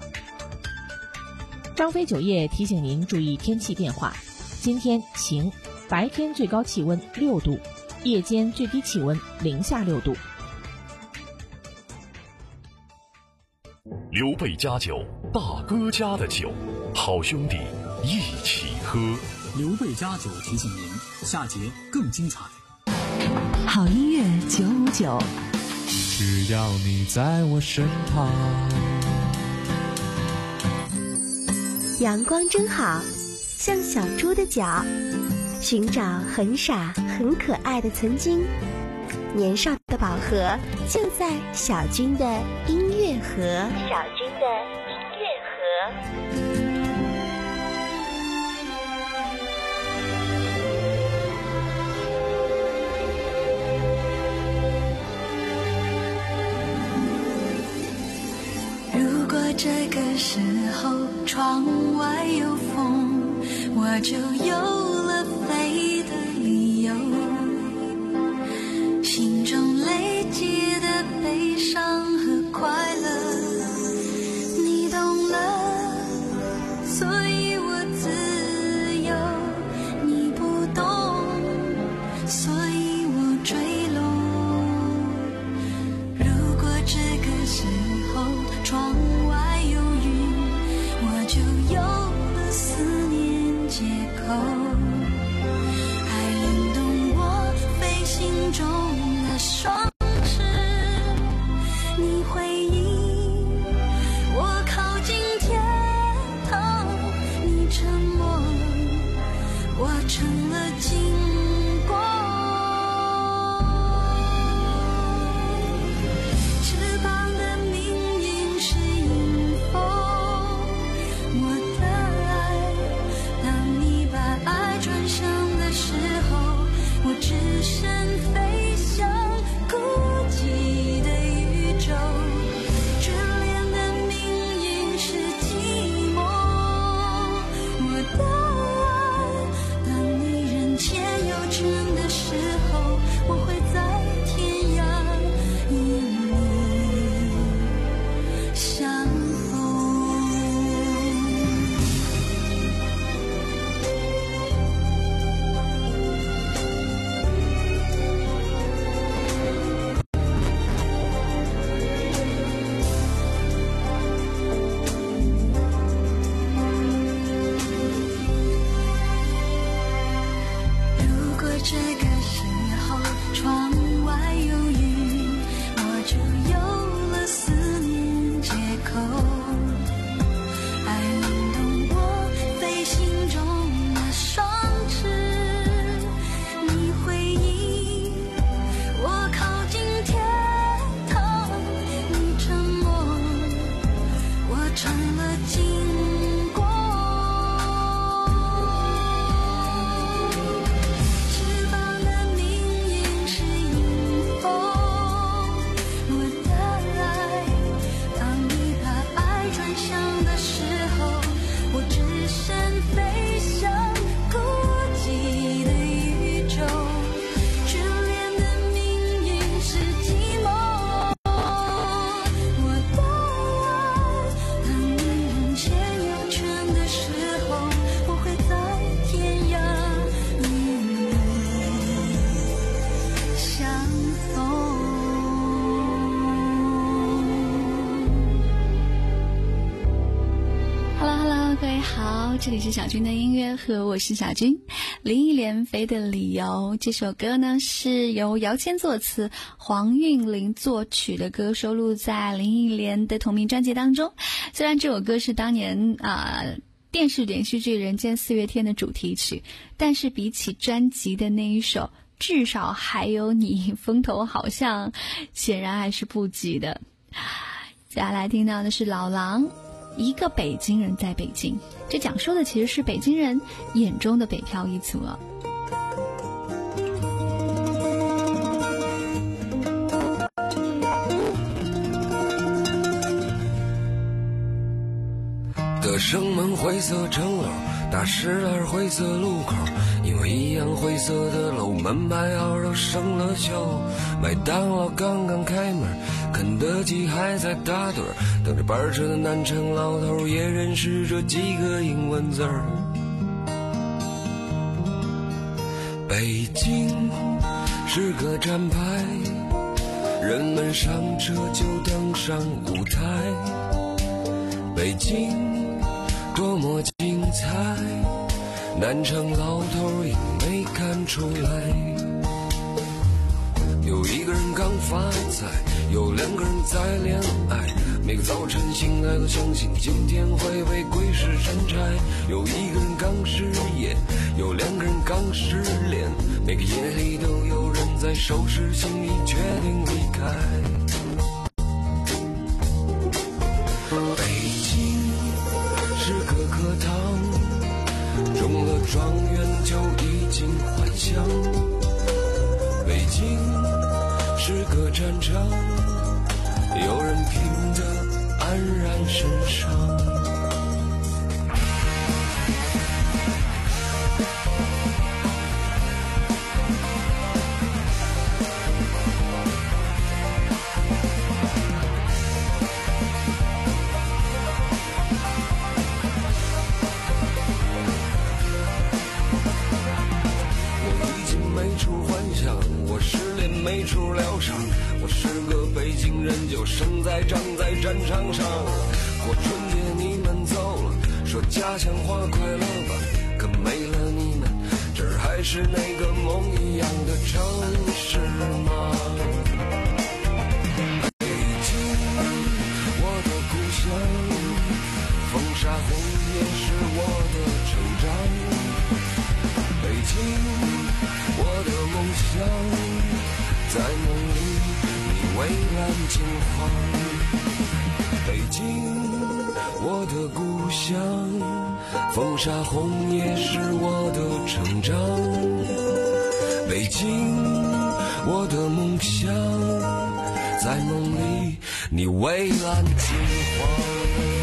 张飞酒业提醒您注意天气变化，今天晴，白天最高气温六度，夜间最低气温零下六度。 刘备家酒，大哥家的酒，好兄弟一起喝。 刘备家酒提醒您，下节更精彩。 好音乐九五九， 只要你在我身旁。 阳光真好，像小猪的脚，寻找很傻很可爱的曾经。年少的宝盒就在小军的音乐盒。小军的音乐盒。 如果这个时候窗外有风，我就有了飞的理由。心中累积的悲伤和快乐，你懂了，所以我自由。你不懂，所以我坠落。如果这个时候窗外有云，我就有了思念借口。爱灵动我飞行中的双翅，你回应我靠近天堂，你沉默，我成了经过。翅膀的命运是迎风，我的爱，当你把爱转向的时候，我只身飞向孤寂的宇宙。眷恋的命运是寂寞，我的爱，当你人间有情的时候，我会在天涯与你相逢。如果这个时候窗外有云，我就有了思念借口。爱灵动我飞行中的双翅，你回应我靠近天堂，你沉默，我成了经过。翅膀的命运是迎风，我的爱，当你把爱转向的时候，我只身飞向孤寂的宇宙。眷恋的命运是寂寞，我的爱，当你人间有权的时候，我会在天涯与你相逢。 Hello Hello， 各位好，这里是小军的音乐盒，我是小军。林忆莲飞的理由这首歌呢，是由姚谦作词，黄韵玲作曲的歌，收录在林忆莲的同名专辑当中。虽然这首歌是当年啊、呃、电视连续剧《人间四月天》的主题曲，但是比起专辑的那一首至少还有你，风头好像显然还是不及的。接下来听到的是老狼，一个北京人在北京，这讲述的其实是北京人眼中的北漂一族啊。 的生门灰色蒸笼， 大石栏灰色路口，因为一样灰色的楼，门牌号都生了锈。麦当劳刚刚开门，肯德基还在打盹，等着班车的南城老头也认识这几个英文字儿。北京是个站牌，人们上车就登上舞台。北京多么精彩，南城老头也没看出来。有一个人刚发财，有两个人在恋爱，每个早晨醒来都相信今天会被鬼使神差。有一个人刚失业，有两个人刚失恋，每个夜里都有人在收拾行李决定离开。北京是个课堂，中了状元就已经还乡。北京是个战场，有人拼得黯然神伤。没处疗伤，我是个北京人，就生在长在战场上。过春节你们走了，说家乡话快乐吧，可没了你们，这儿还是那个梦一样的城市吗？北京，我的故乡，风沙红也是我的成长。北京，我的梦想，在梦里你蔚蓝金黄。北京，我的故乡，风沙红也是我的成长。北京，我的梦想，在梦里你蔚蓝金黄。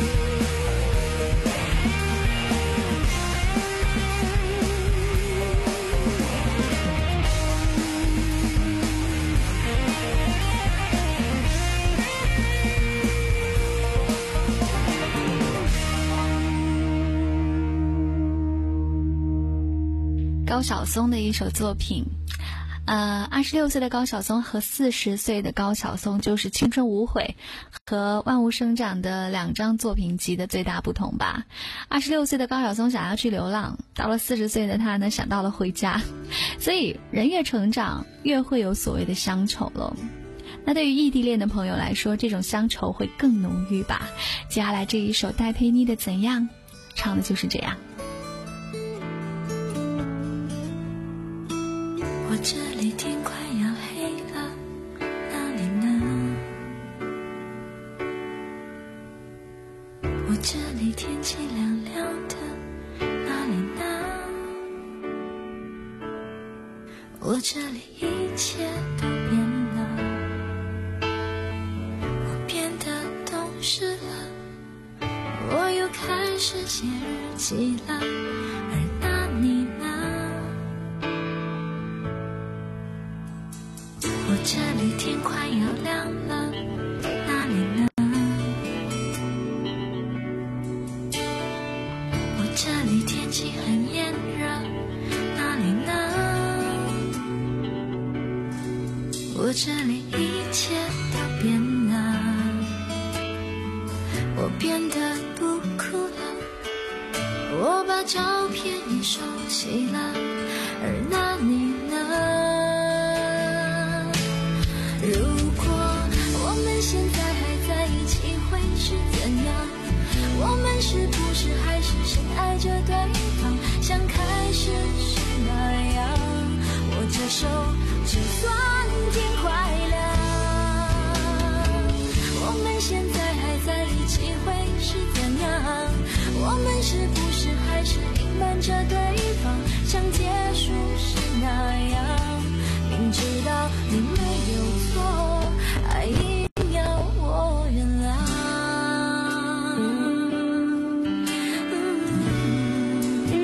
高晓松的一首作品，呃，二十六岁的高晓松和四十岁的高晓松就是青春无悔和万物生长的两张作品集的最大不同吧。二十六岁的高晓松想要去流浪，到了四十岁的他呢，想到了回家。所以人越成长，越会有所谓的乡愁了。那对于异地恋的朋友来说，这种乡愁会更浓郁吧。接下来这一首戴佩妮的《怎样》，唱的就是这样。 我这里天快要黑了，哪里呢？我这里天气凉凉的，哪里呢？我这里一切都变了，我变得懂事了，我又开始写日记了，而那你呢？我这里天快要亮了，哪里呢？我这里天气很炎热，哪里呢？我这里一切都变了，我变得不哭了，我把照片也收起了，而那你呢？如果我们现在还在一起会是怎样？我们是不是还是深爱着对方，像开始时那样？握着手就算天快亮。我们现在还在一起会是怎样？我们是不是还是隐瞒着对方，像结束时那样？明知道你没有错，还硬要我原谅。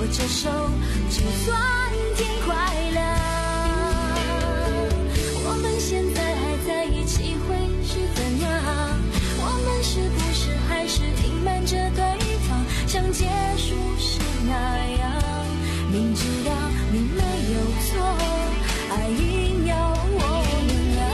这手，就算天快亮。我们现在还在一起会是怎样？我们是不是还是隐瞒着对方，像结束时那样？明知道你没有错，爱硬要我原谅。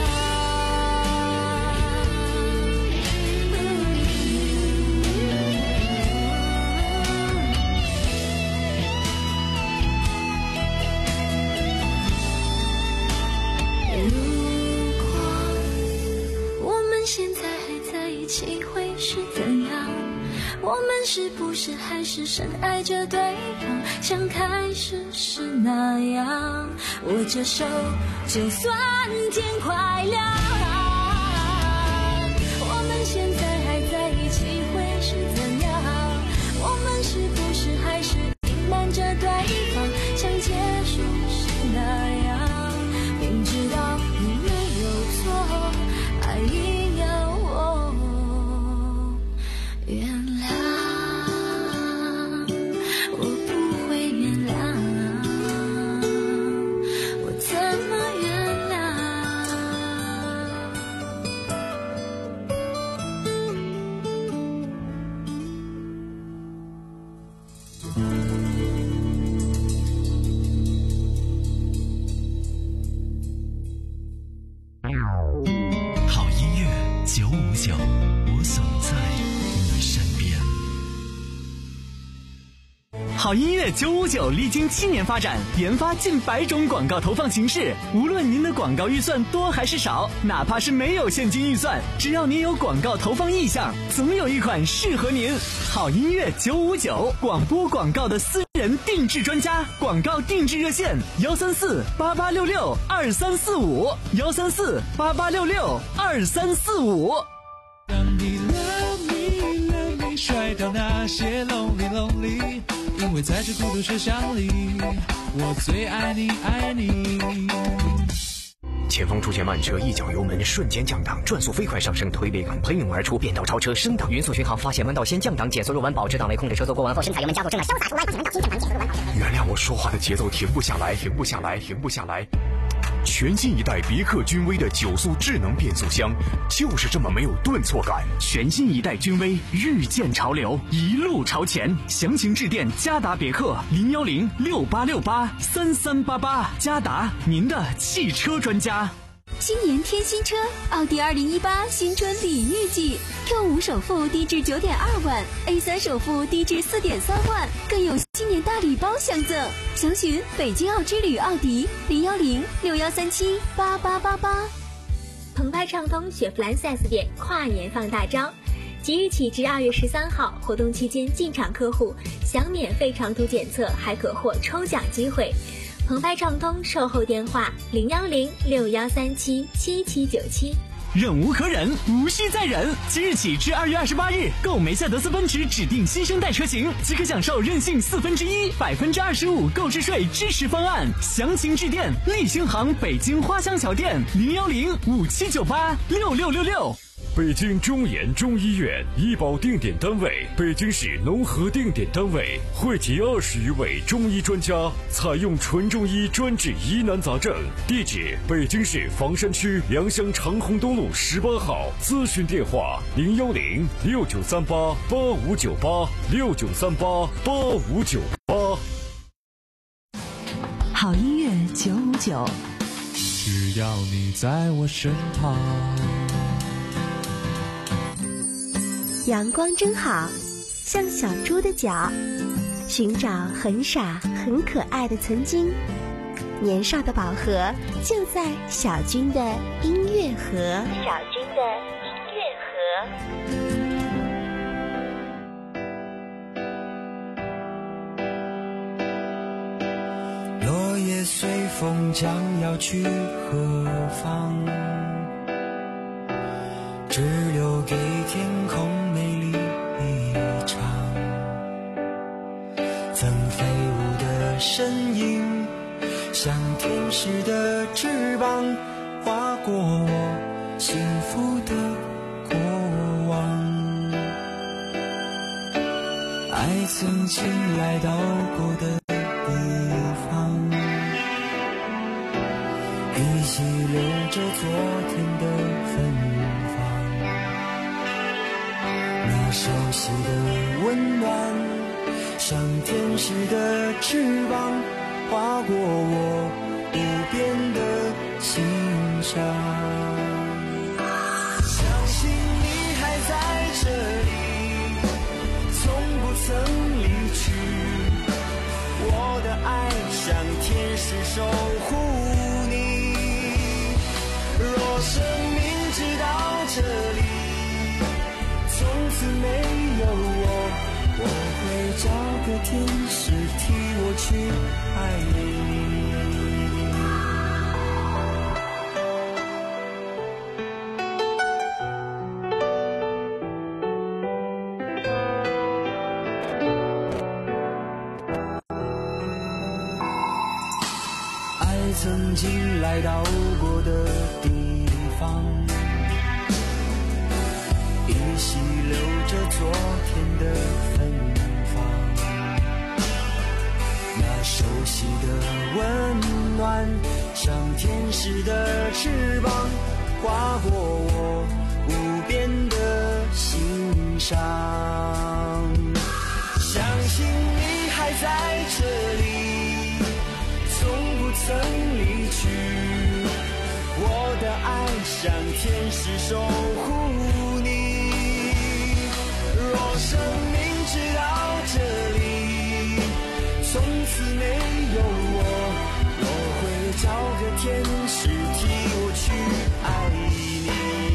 如果我们现在还在一起会是怎样？我们是不是还是深爱着对方，像开始时那样？握着手，就算天快亮。我们现在还在一起会是怎样？我们是不是还是隐瞒着对方，像结束时那样？明知道你没有错，爱硬要我原谅。 好音乐九五九历经七年发展，研发近百种广告投放形式。无论您的广告预算多还是少，哪怕是没有现金预算，只要您有广告投放意向，总有一款适合您。好音乐九五九，广播广告的私人定制专家，广告定制热线：幺三四八八六六二三四五，幺三四八八六六二三四五。 当你 love me love me 甩掉那些 lonely lonely，因为在这孤独车厢里，我最爱你爱你。 前方出现慢车，一脚油门瞬间降档，转速飞快上升，推背感喷涌而出，变道超车升档，匀速巡航，发现弯道先降档，减速入弯，保持档位控制车速过弯后，深踩油门加速，正在潇洒出弯，发现弯道先降档，减速入弯。原谅我说话的节奏停不下来，停不下来，停不下来。全新一代别克君威的九速智能变速箱，就是这么没有顿挫感。全新一代君威，日渐潮流，一路朝前。详情致电嘉达别克零幺零六八六八三三八八，嘉达，您的汽车专家。 新年添新车，奥迪二零一八新春礼遇季 ，Q 五首付低至九点二万 ，A 三首付低至四点三万，更有新年大礼包相赠。详询北京奥之旅奥迪零幺零六幺三七八八八八。 澎湃畅通雪佛兰 四 S 店跨年放大招，即日起至二月十三号，活动期间进场客户享免费长途检测，还可获抽奖机会。澎湃畅通售后电话零幺零六幺三七七七九七。 忍无可忍，无需再忍。即日起至二月二十八日，购梅赛德斯奔驰指定新生代车型，即可享受任性四分之一、百分之二十五购置税支持方案。详情致电立星行北京花乡桥店零幺零五七九八六六六六。 北京中研中医院医保定点单位，北京市农合定点单位，汇集二十余位中医专家，采用纯中医专治疑难杂症。地址：北京市房山区良乡长虹东路十八号。咨询电话：零幺零六九三八八五九八六九三八八五九八。 好音乐九五九， 只要你在我身旁。 阳光真好，像小猪的脚，寻找很傻很可爱的曾经。年少的宝盒就在小军的音乐盒。小军的音乐盒。落叶随风将要去何方？只留给天空美丽一场。曾飞舞的身影，像天使的翅膀，划过我幸福的过往。爱曾经来到过的悉的温暖，像天使的翅膀，划过我无边的心上。相信你还在这里，从不曾离去，我的爱像天使守护你。若生命直到这里，从此没有我，我会找个天使替我去爱你。爱曾经来到过的地方，依稀留着昨天的芬芳，那熟悉的温暖，像天使的翅膀，划过我无边的心上。相信你还在这里，从不曾离去，我的爱像天使守护你。若生命直到这里，从此没有我，我会找个天使替我去爱你。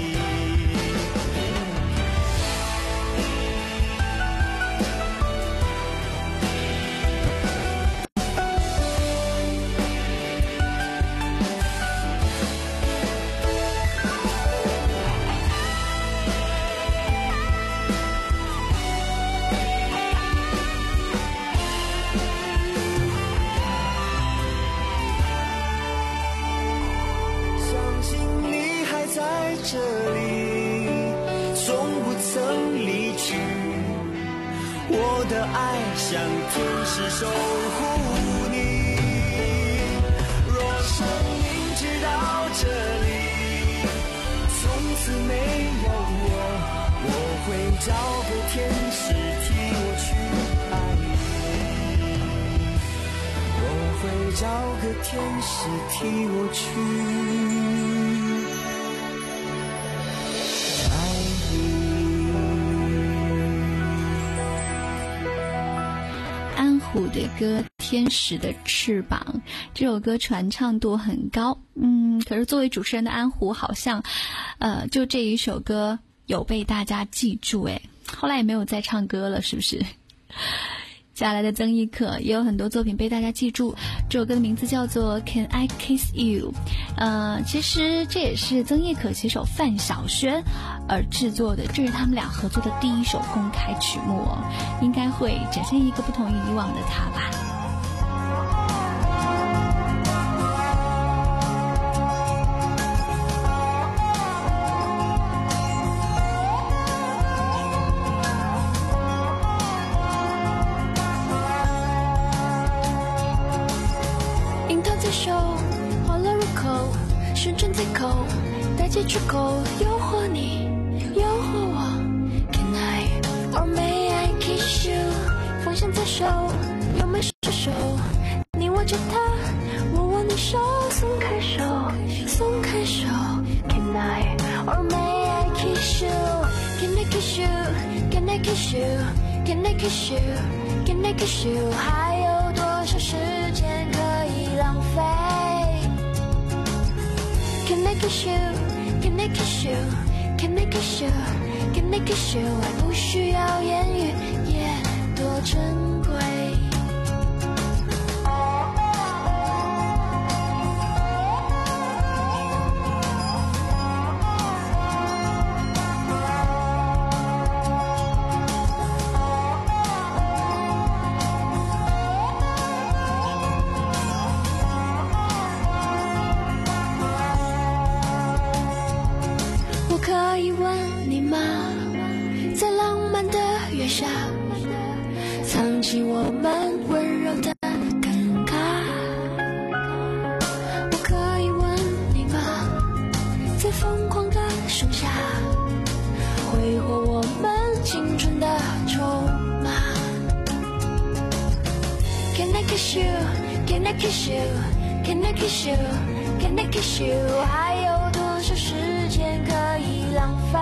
这里从不曾离去，我的爱像天使守护你。若生命直到这里，从此没有我，我会找个天使替我去爱你，我会找个天使替我去虎的歌《天使的翅膀》，这首歌传唱度很高，嗯，可是作为主持人的安虎好像呃，就这一首歌有被大家记住，诶，后来也没有再唱歌了，是不是？接下来的曾轶可也有很多作品被大家记住，这首歌的名字叫做 Can I Kiss You。 呃，其实这也是曾轶可携手范晓萱而制作的，这是他们俩合作的第一首公开曲目哦，应该会展现一个不同于以往的他吧。 旋转在口，带接出口，诱惑你，诱惑我。Can I or may I kiss you？ 方向在手，有没失手？你握着它，我握你手，松开手，松开手。Can I or may I kiss you？Can I kiss you？Can I kiss you？Can I kiss you？Can I kiss you？ 还有多少时间可以浪费？Can I kiss you? Can I kiss you? Can I kiss you? Can I kiss you? 爱不需要言语，也多珍贵。可以问你吗？在浪漫的月下，藏起我们温柔的尴尬。我可以问你吗？在疯狂的盛夏，挥霍我们青春的 kiss you? Can I kiss you? Can I kiss you? Can I kiss you? 还有多少时间可以浪费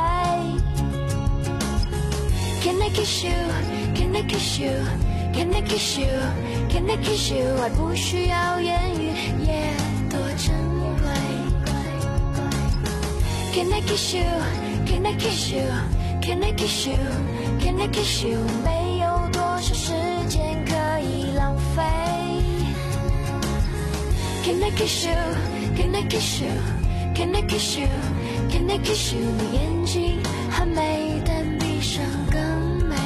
？Can I kiss you? Can I kiss you? Can I kiss you? Can I kiss you? 爱不需要言语，也多珍贵。Can I kiss you? Can I kiss you? Can I kiss you? Can I kiss you? 没有多少时间可以浪费。Can I kiss you? Can I kiss you? Can I kiss you? Can I kiss you? 你眼睛很美，但闭上更美。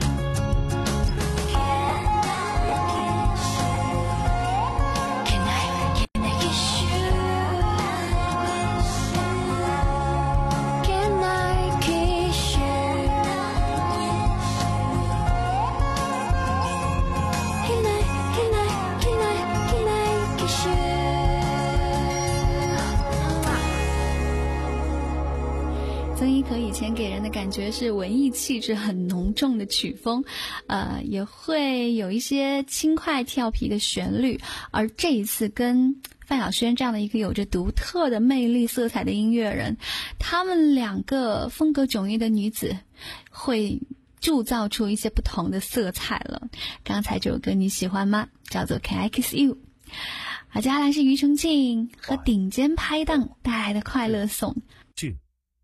曾轶可以前给人的感觉是文艺气质很浓重的曲风，呃，也会有一些轻快调皮的旋律，而这一次跟范晓萱这样的一个有着独特的魅力色彩的音乐人，他们两个风格迥异的女子会铸造出一些不同的色彩了。刚才这首歌你喜欢吗？叫做 Can I Kiss You。 好，接下来是庾澄庆和顶尖拍档带来的快乐颂。 进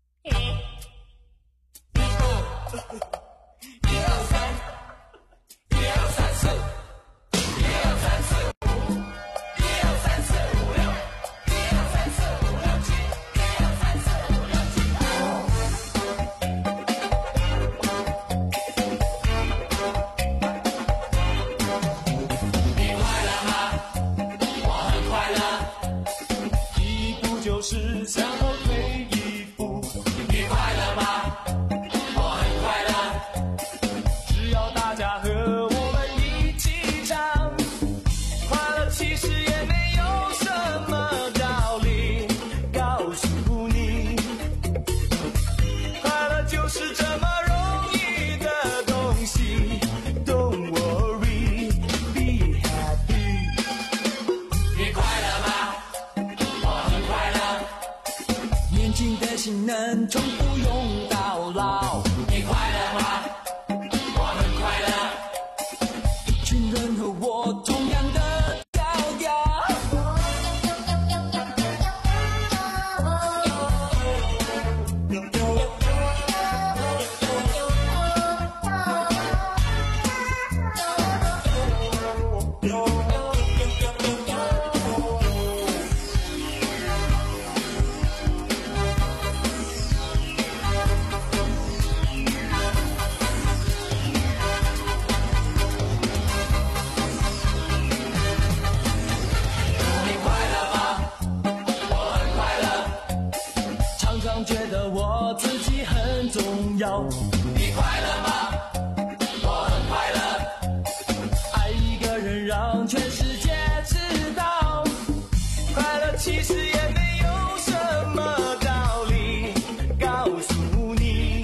你快乐吗？我很快乐。爱一个人让全世界知道，快乐其实也没有什么道理。告诉你，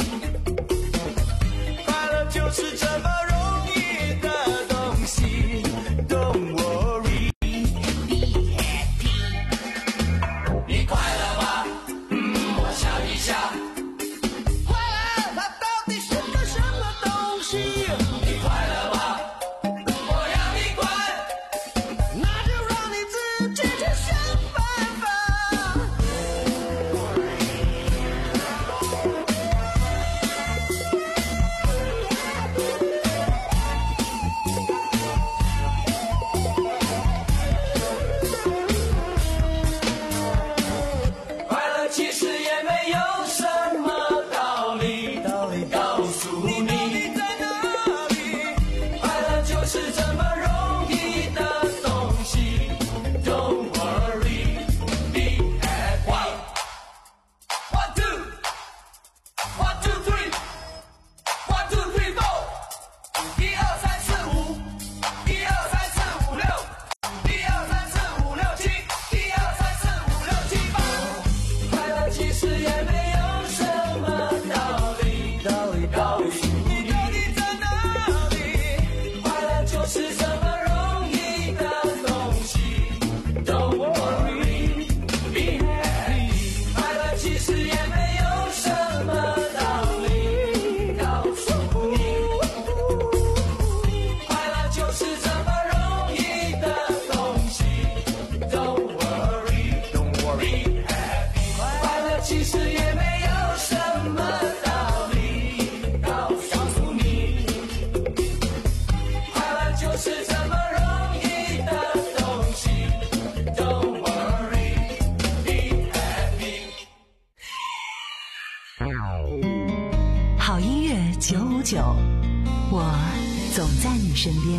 快乐就是这么容易的东西。Don't worry, be happy。你快乐吗？嗯，我想一下。快乐，它到底九，我总在你身边。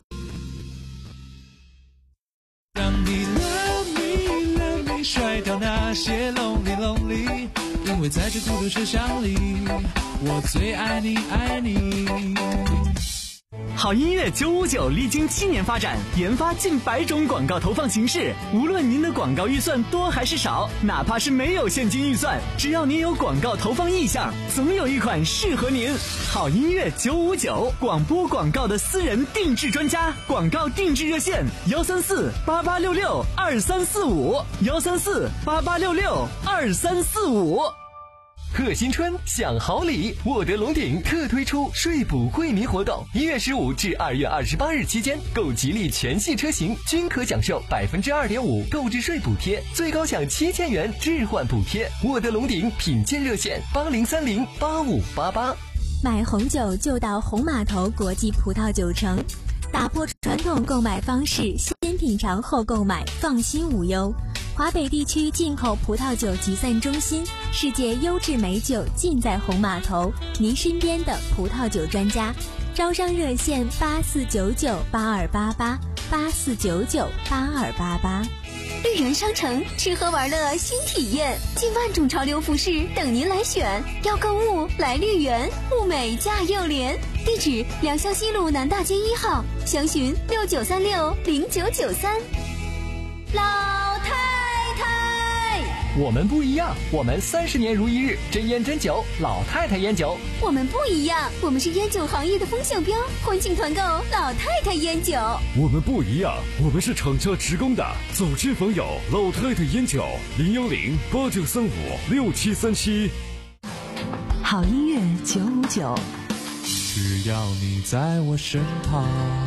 让你 love me love me 甩掉那些 lonely lonely， 因为在这孤独车厢里，我最爱你爱你。 好音乐九五九历经七年发展，研发近百种广告投放形式。无论您的广告预算多还是少，哪怕是没有现金预算，只要您有广告投放意向，总有一款适合您。好音乐九五九，广播广告的私人定制专家，广告定制热线：幺三四八八六六二三四五，幺三四八八六六二三四五。 贺新春享好礼，沃德龙鼎特推出税补惠民活动，一月十五至二月二十八日期间，购吉利全系车型均可享受百分之二点五购置税补贴，最高享七千元置换补贴。沃德龙鼎品鉴热线：八零三零八五八八。 买红酒就到红码头国际葡萄酒城，打破传统购买方式，先品尝后购买，放心无忧。华北地区进口葡萄酒集散中心，世界优质美酒尽在红码头，您身边的葡萄酒专家。招商热线：八四九九八二八八，八四九九八二八八。 绿园商城，吃喝玩乐新体验，近万种潮流服饰等您来选。要购物来绿园，物美价又廉。地址：良乡西路南大街一号，详询六九三六零九九三。老太太， 我们不一样，我们三十年如一日，真烟真酒，老太太烟酒。 我们不一样，我们是烟酒行业的风向标，欢庆团购老太太烟酒。 我们不一样，我们是厂家职工的，走亲访友，老太太烟酒，零幺零八九三五六七三七。 好音乐九五九， 只要你在我身旁。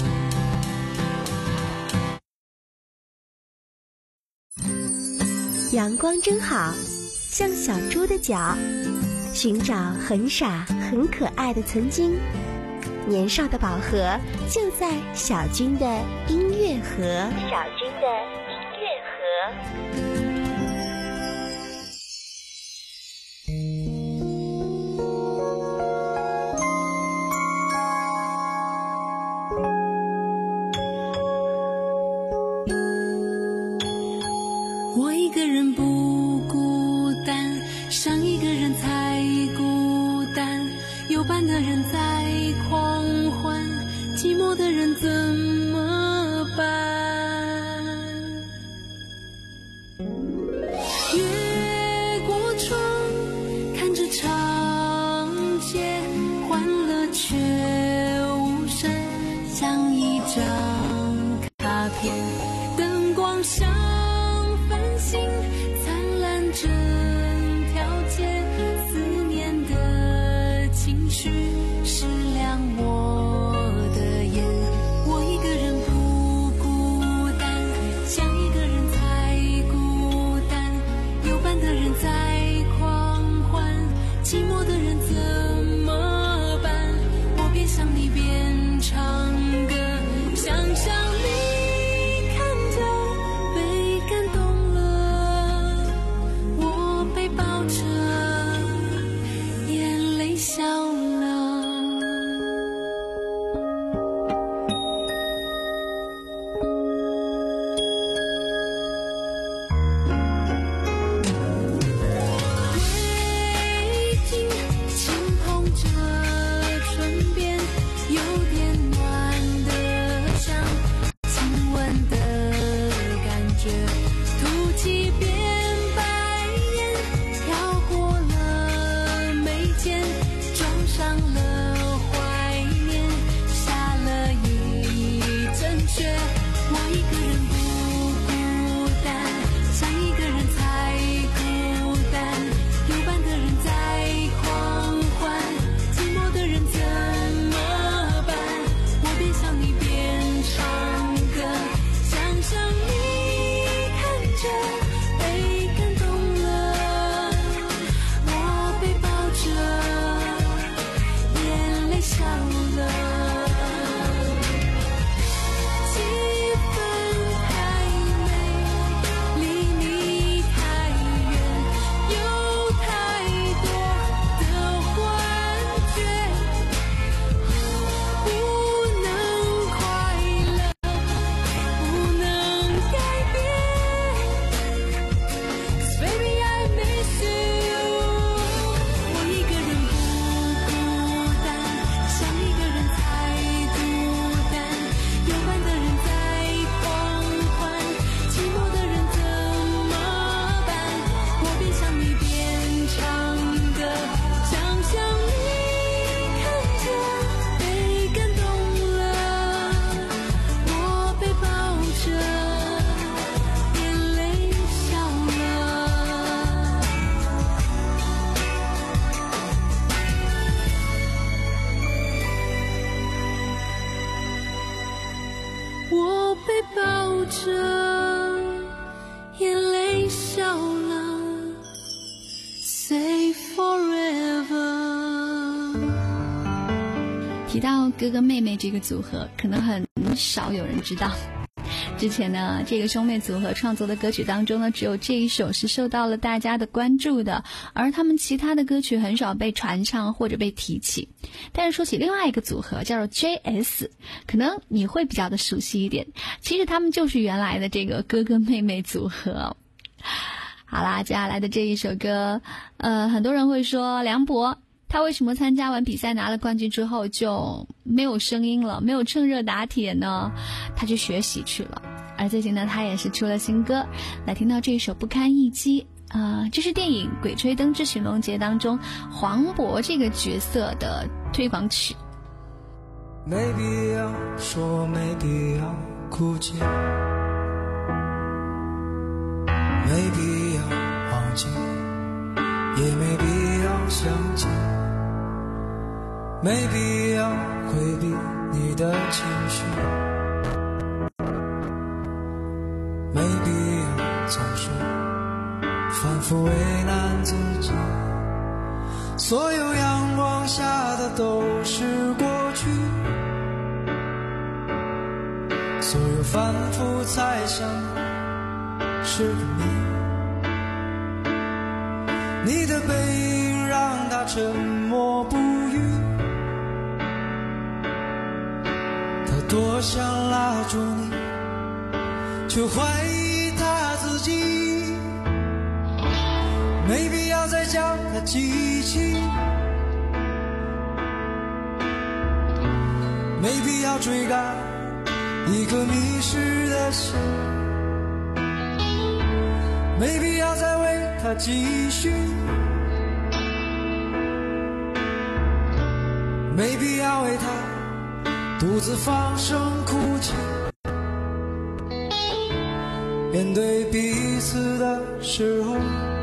阳光真好，像小猪的脚，寻找很傻很可爱的曾经。年少的宝盒就在小军的音乐盒。小军的音乐盒。 我一个人不孤单，伤一个人才孤单，有伴的人在狂欢，寂寞的人怎么办？ 着，眼泪笑了 Say forever。 提到哥哥妹妹这个组合，可能很少有人知道。之前呢，这个兄妹组合创作的歌曲当中呢，只有这一首是受到了大家的关注的，而他们其他的歌曲很少被传唱或者被提起。但是说起另外一个组合叫做 J S， 可能你会比较的熟悉一点，其实他们就是原来的这个哥哥妹妹组合。好啦，接下来的这一首歌，呃，很多人会说梁博他为什么参加完比赛拿了冠军之后就没有声音了，没有趁热打铁呢？他去学习去了。而最近呢，他也是出了新歌，来听到这一首不堪一击，呃，这是电影《鬼吹灯之寻龙诀》当中黄渤这个角色的推广曲。 没必要说，没必要哭泣，没必要忘记，也没必要想起，没必要回避你的情绪，没必要总是反复为难自己。所有阳光下的都是过去，所有反复猜想是你，你的背影让他沉默不语，他多想拉住你，却怀疑他自己，没必要再将他记起，没必要追赶一颗迷失的心，没必要再为他继续，没必要为他独自放声哭泣。面对彼此的时候，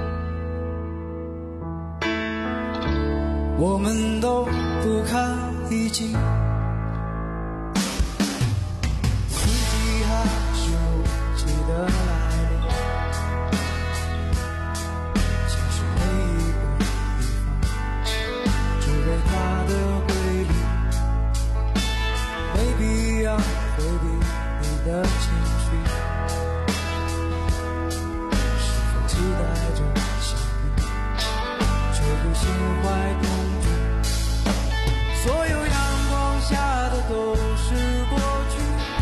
我们都不堪一击，四季还是无期的来临，其实每一个地方只为它的规律，没必要回避你的情绪，是否期待着幸运，却不心怀恐惧，所有阳光下的都是过去，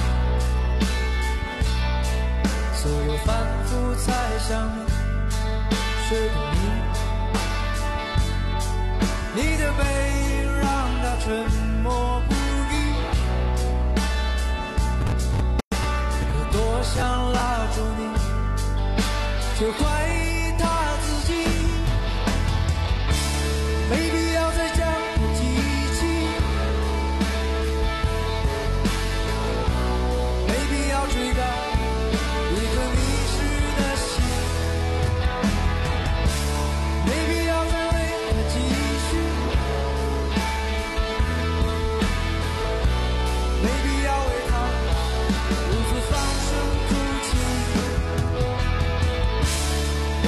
所有反复猜想是你，你的背影让他沉默不语，我多想拉住你，却怀疑他自己，没必要再将我记起，没必要追赶一颗迷失的心，没必要再为他继续，没必要为他独自放声哭泣，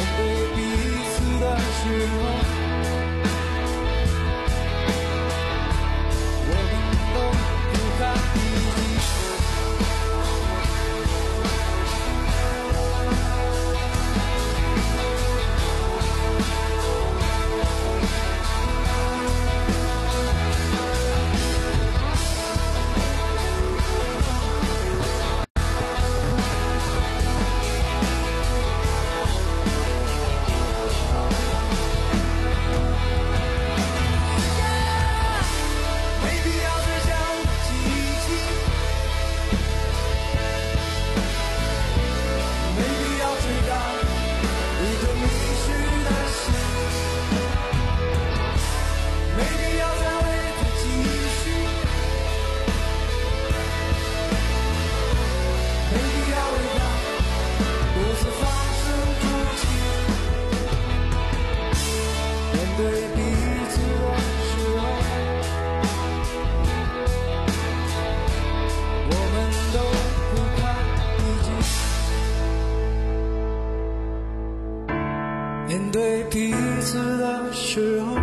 对彼此的时候，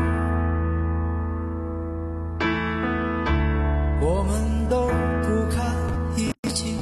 我们都不堪一击。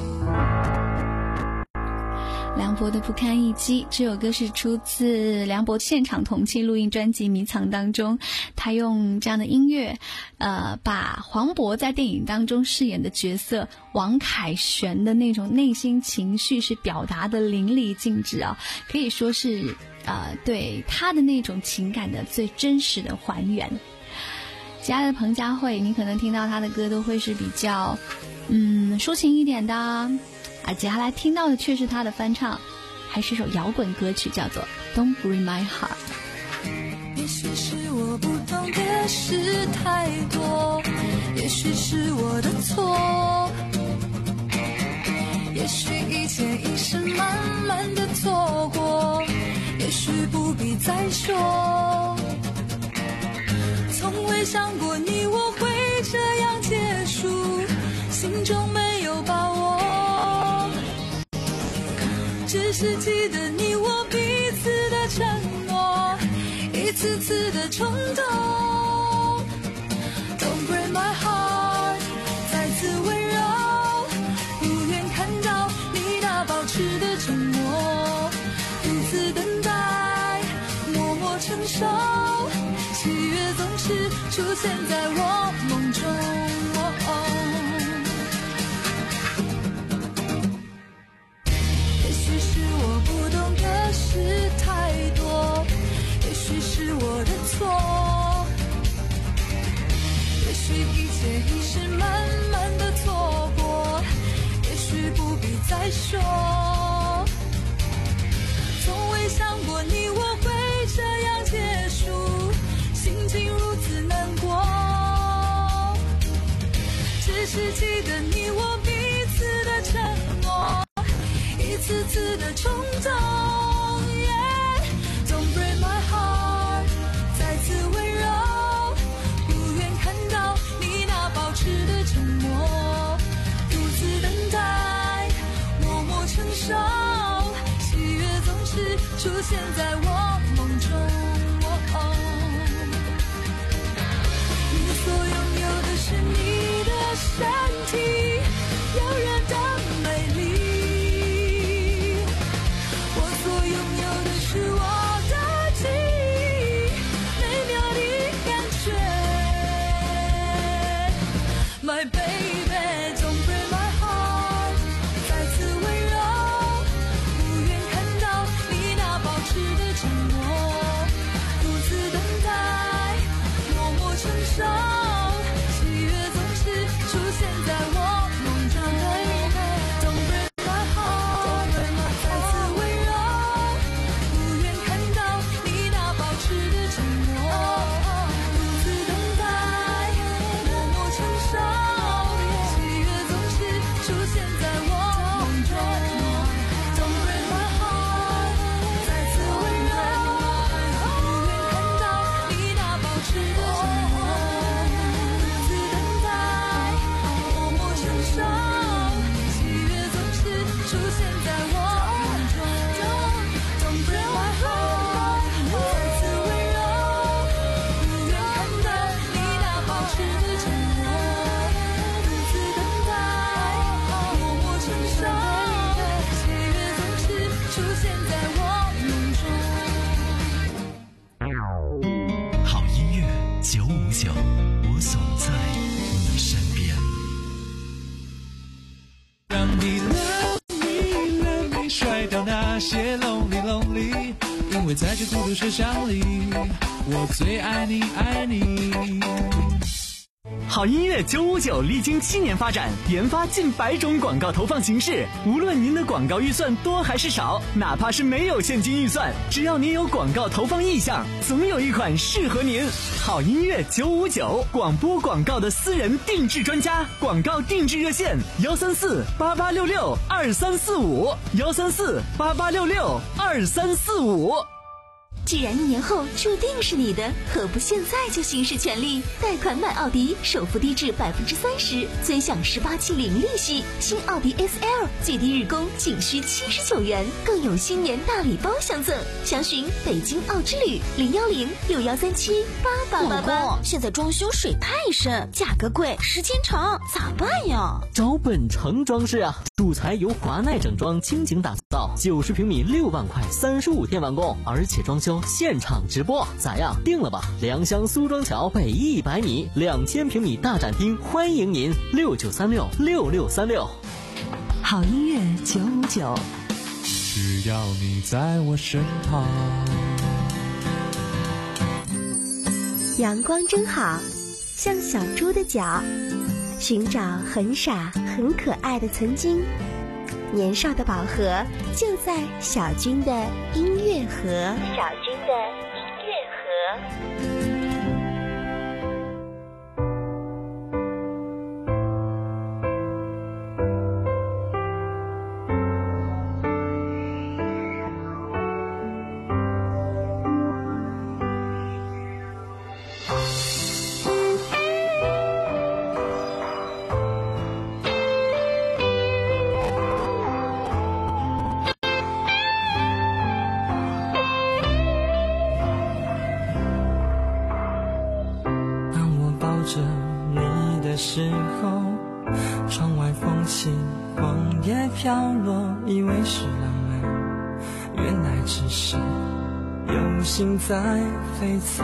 梁博的不堪一击这首歌是出自梁博现场同期录音专辑《迷藏》当中，他用这样的音乐呃，把黄渤在电影当中饰演的角色王凯旋的那种内心情绪是表达的淋漓尽致啊，可以说是呃对他的那种情感的最真实的还原。其他的彭佳慧你可能听到他的歌都会是比较嗯抒情一点的啊，接下来听到的却是他的翻唱，还是首摇滚歌曲，叫做 Don't Break My Heart。 也许是我不懂的事太多，也许是我的错，也许一切已是慢慢的错过，也许不必再说。从未想过你我会这样结束，心中没有把握，只是记得你我彼此的承诺，一次次的冲动。 Don't break my heart， 再次温柔，不愿看到你那保持的沉默，独自等待，默默承受，喜悦总是出现在我梦中。也许是我不懂的事太多，也许是我的错，也许一切已是慢慢的错过，也许不必再说。从未想过你我会这样结束，心情如此难过，只是记得你我彼此的承诺，一次次的冲动。Yeah, don't break my heart， 再次温柔，不愿看到你那保持的沉默，独自等待，默默承受，喜悦总是出现在我梦中。你所拥有的是你的身体，遥远的美丽，我所拥有的是我的记忆，美妙的感觉。 My baby, don't break my heart， 再次温柔，不愿看到你那保持的沉默，独自等待，默默承受，喜悦总是出现在我梦中。Don't break my heart， 再次温柔，不愿看到你那保持的沉默，独自等待，默默承受，喜悦总是出现在我梦中。Don't break my heart， 再次温柔，不愿看到你那保持的沉默，独自等待，默默承受，喜悦总是出现在我梦中。Don't break my heart， 再次温柔，不愿看到你那保持的沉默，独自等待，默默承受，喜悦总是出现在我梦中。 好音乐九五九，我总在你身边。 让你 love me love me 甩掉那些 lonely lonely， 因为在这孤独车厢里，我最爱你爱你。 好音乐九五九历经七年发展，研发近百种广告投放形式。无论您的广告预算多还是少，哪怕是没有现金预算，只要您有广告投放意向，总有一款适合您。好音乐九五九，广播广告的私人定制专家，广告定制热线：幺三四八八六六二三四五，幺三四八八六六二三四五。 既然一年后注定是你的，何不现在就行使权利？贷款买奥迪，首付低至百分之三十，尊享十八期零利息。新奥迪 S L 最低日供仅需七十九元，更有新年大礼包相赠。详询北京奥之旅零幺零六幺三七八八八八。 老公，现在装修水太深，价格贵，时间长，咋办呀？ 找本城装饰啊，主材由华奈整装倾情打造，九十平米六万块，三十五天完工，而且装修现场直播，咋样？定了吧！良乡苏庄桥北一百米，两千平米大展厅，欢迎您六九三六六六三六。 好音乐九五九， 只要你在我身旁。 阳光真好，像小猪的脚，寻找很傻很可爱的曾经。年少的宝盒就在小军的音乐盒。小军的音乐盒。 时候，窗外风起，黄叶飘落，以为是浪漫，原来只是有心在飞走。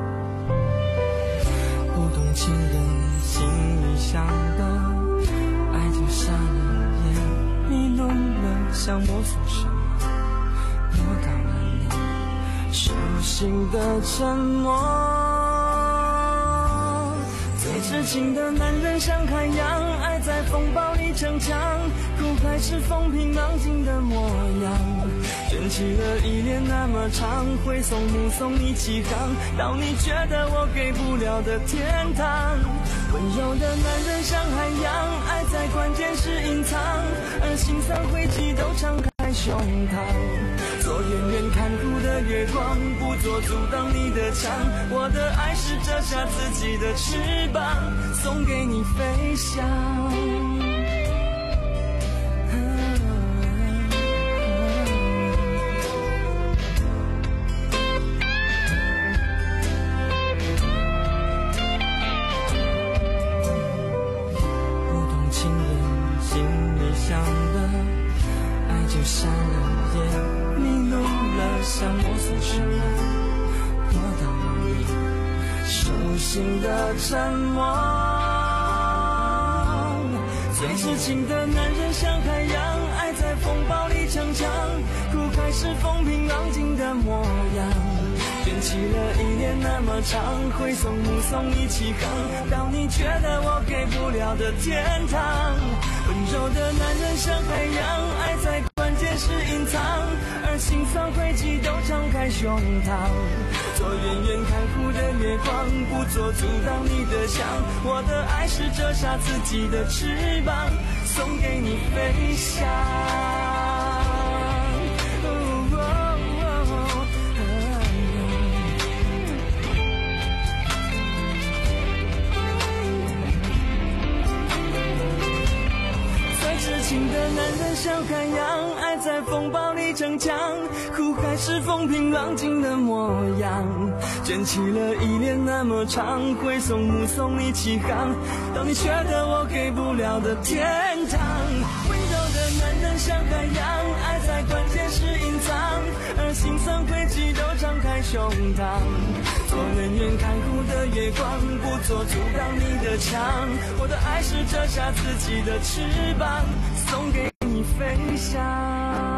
不懂情人心里想的，爱就瞎了眼，迷路了，想摸索什么，摸到了你手心的沉默。最痴情的男人像海洋，爱在风暴里逞强，苦海是风平浪静的模样，卷起了依恋那么长，会送目送你起航，到你觉得我给不了的天堂。温柔的男人像海洋，爱在关键时隐藏，而心酸灰烬都敞开胸膛，做远远看顾的月光，不做阻挡你的墙。我的爱是折下自己的翅膀，送给你飞翔。不懂情人心里想的，爱就瞎了眼，迷路了，想摸索什么，摸到了你手心的沉默。最痴情的男人像海洋，爱在风暴里逞强，苦海是风平浪静的模样，卷起了依恋那么长，会送目送你起航，到你觉得我给不了的天堂。温柔的男人像海洋，爱在关键时隐藏，而心酸灰烬都敞开胸膛，做远远看护的月光，不做阻挡你的墙。我的爱是折下自己的翅膀，送给你飞翔。痴情的男人像海洋，爱在风暴里逞强，苦海是风平浪静的模样，卷起了依恋那么长，会送目送你起航，到你觉得我给不了的天堂。温柔的男人像海洋，爱在关键时隐藏，而心酸灰烬都敞开胸膛，做远远看护的月光，不做阻挡你的墙。我的爱是折下自己的翅膀，送给你飞翔。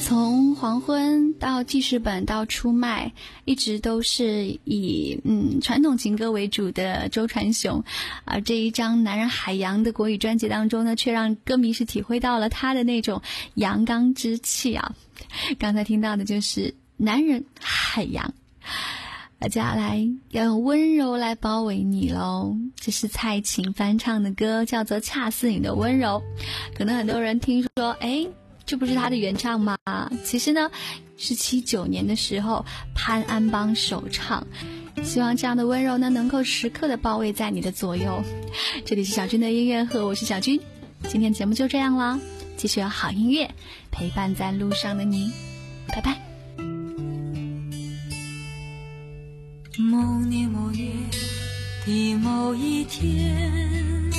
从黄昏到记事本到出卖，一直都是以嗯传统情歌为主的周传雄，而这一张《男人海洋》的国语专辑当中呢，却让歌迷是体会到了他的那种阳刚之气啊。刚才听到的就是《男人海洋》，接下来要用温柔来包围你咯，这是蔡琴翻唱的歌，叫做《恰似你的温柔》。可能很多人听说，诶，这不是他的原唱吗？其实呢是七九年的时候潘安邦首唱。希望这样的温柔呢能够时刻的包围在你的左右。这里是小军的音乐盒，我是小军，今天节目就这样啦，继续有好音乐陪伴在路上的你，拜拜。 某年某月的某一天，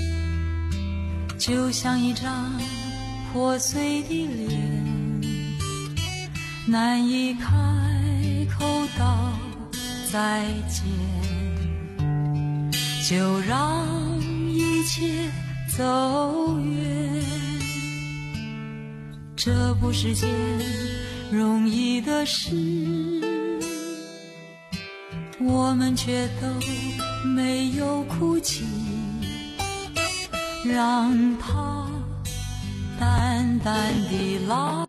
就像一张破碎的脸，难以开口道再见，就让一切走远。这不是件容易的事，我们却都没有哭泣，让它淡淡地来，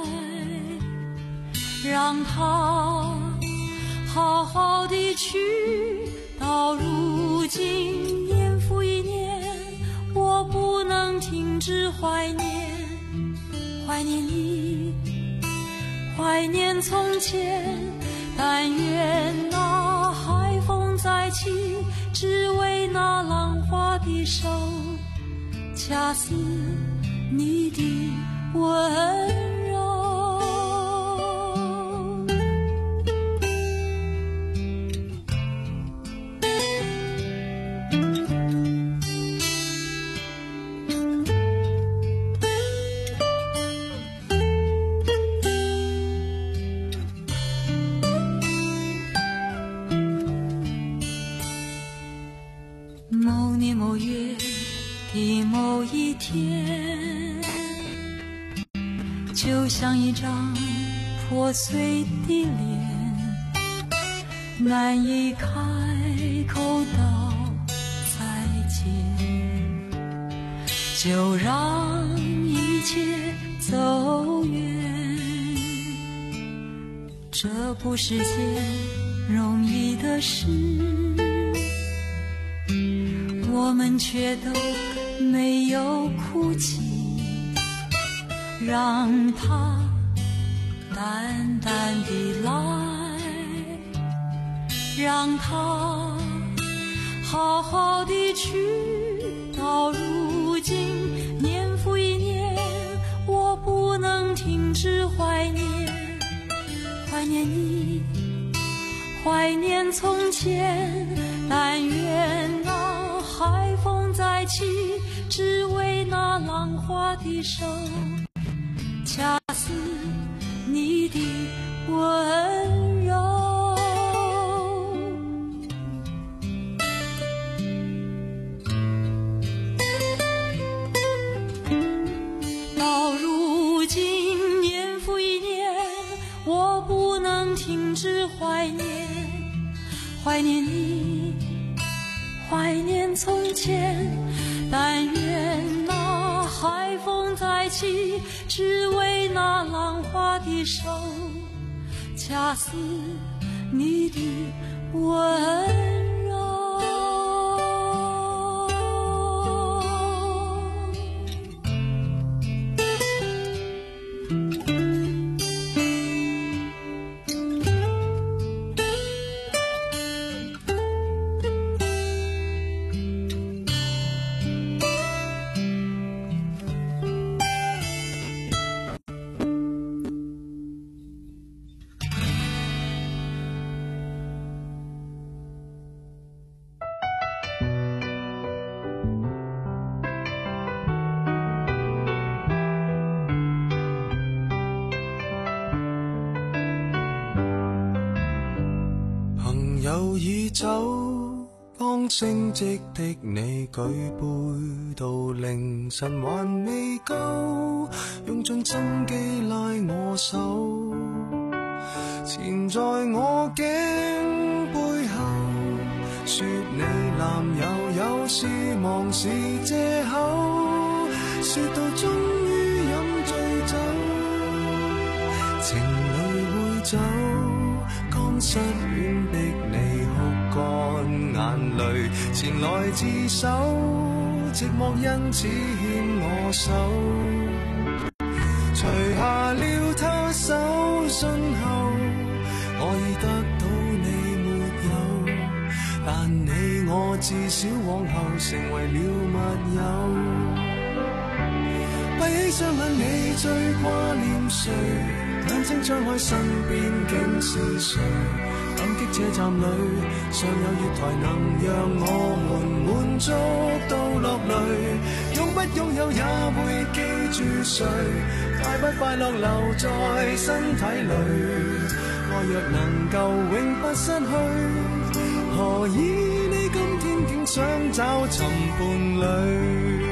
让它好好地去。到如今年复一年，我不能停止怀念，怀念你，怀念从前。但愿那海风再起，只为那浪花的手，恰似你的温柔。某年某月的某一天，就像一张破碎的脸，难以开口道再见，就让一切走远。这不是件容易的事，我们却都没有哭泣，让它淡淡地来，让它好好地去。到如今年复一年，我不能停止怀念，怀念你，怀念从前。但愿那海风再起，只为那浪花的手，恰似你的温柔。到如今年复一年，我不能停止怀念，怀念你，怀念从前。但愿那海风再起，只为那浪花的手，恰似你的温柔。 友已走，刚升职的你举杯到凌晨还未够，用尽心机拉我手，纏在我頸背後，說你男友有事忙是藉口，說到終於飲醉酒，情侶會走，剛失戀的你哭乾眼淚，前來自首，寂寞因此牽我手，除下了他手信後，我已得到你沒有，但你我至少往後成為了密友。閉起雙眼，你最掛念誰？眼睛張開，身邊竟是誰？感激這站裏尚有月台，能讓我們滿足到落淚。擁不擁有也會記住誰？快不快樂留在身體裏？愛若能夠永不失去，何以你今天竟想找尋伴侶？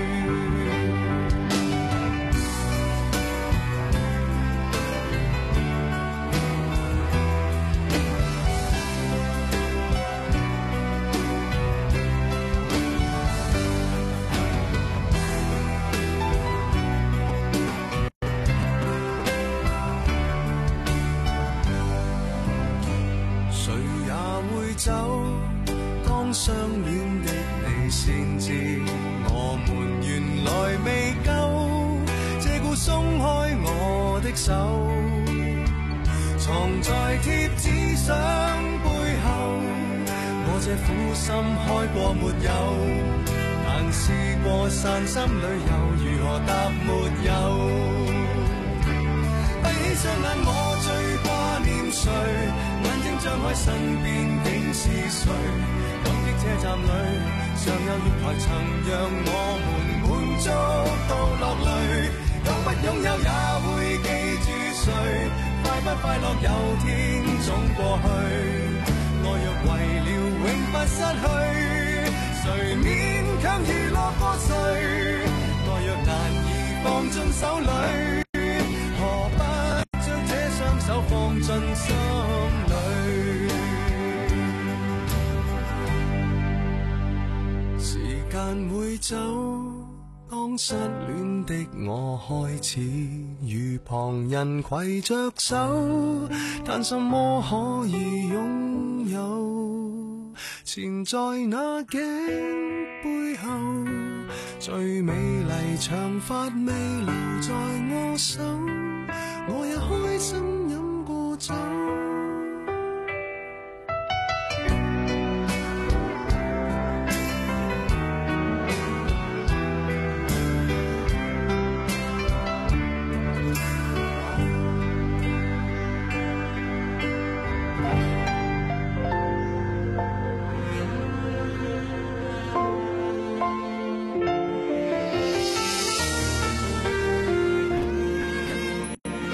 走，當相戀的你先知，我們原來未夠，借故鬆開我的手，藏在貼紙相背後，我這苦心開過沒有，但試過散心旅遊，如何答沒有？閉起雙眼，我最掛念誰？眼睛張開，身邊竟是誰？感激車站裏尚有月台，曾讓我們滿足到落淚。擁不擁有也會記住誰？快不快樂有天總過去。愛若為了永不失去，誰勉強娛樂過誰？愛若難以放進手裏，何不將這雙手放進心裏？時間會走，當失戀的我開始與旁人攜着手，但什麼可以擁有？纏在那頸背後，最美麗長髮未留在我手。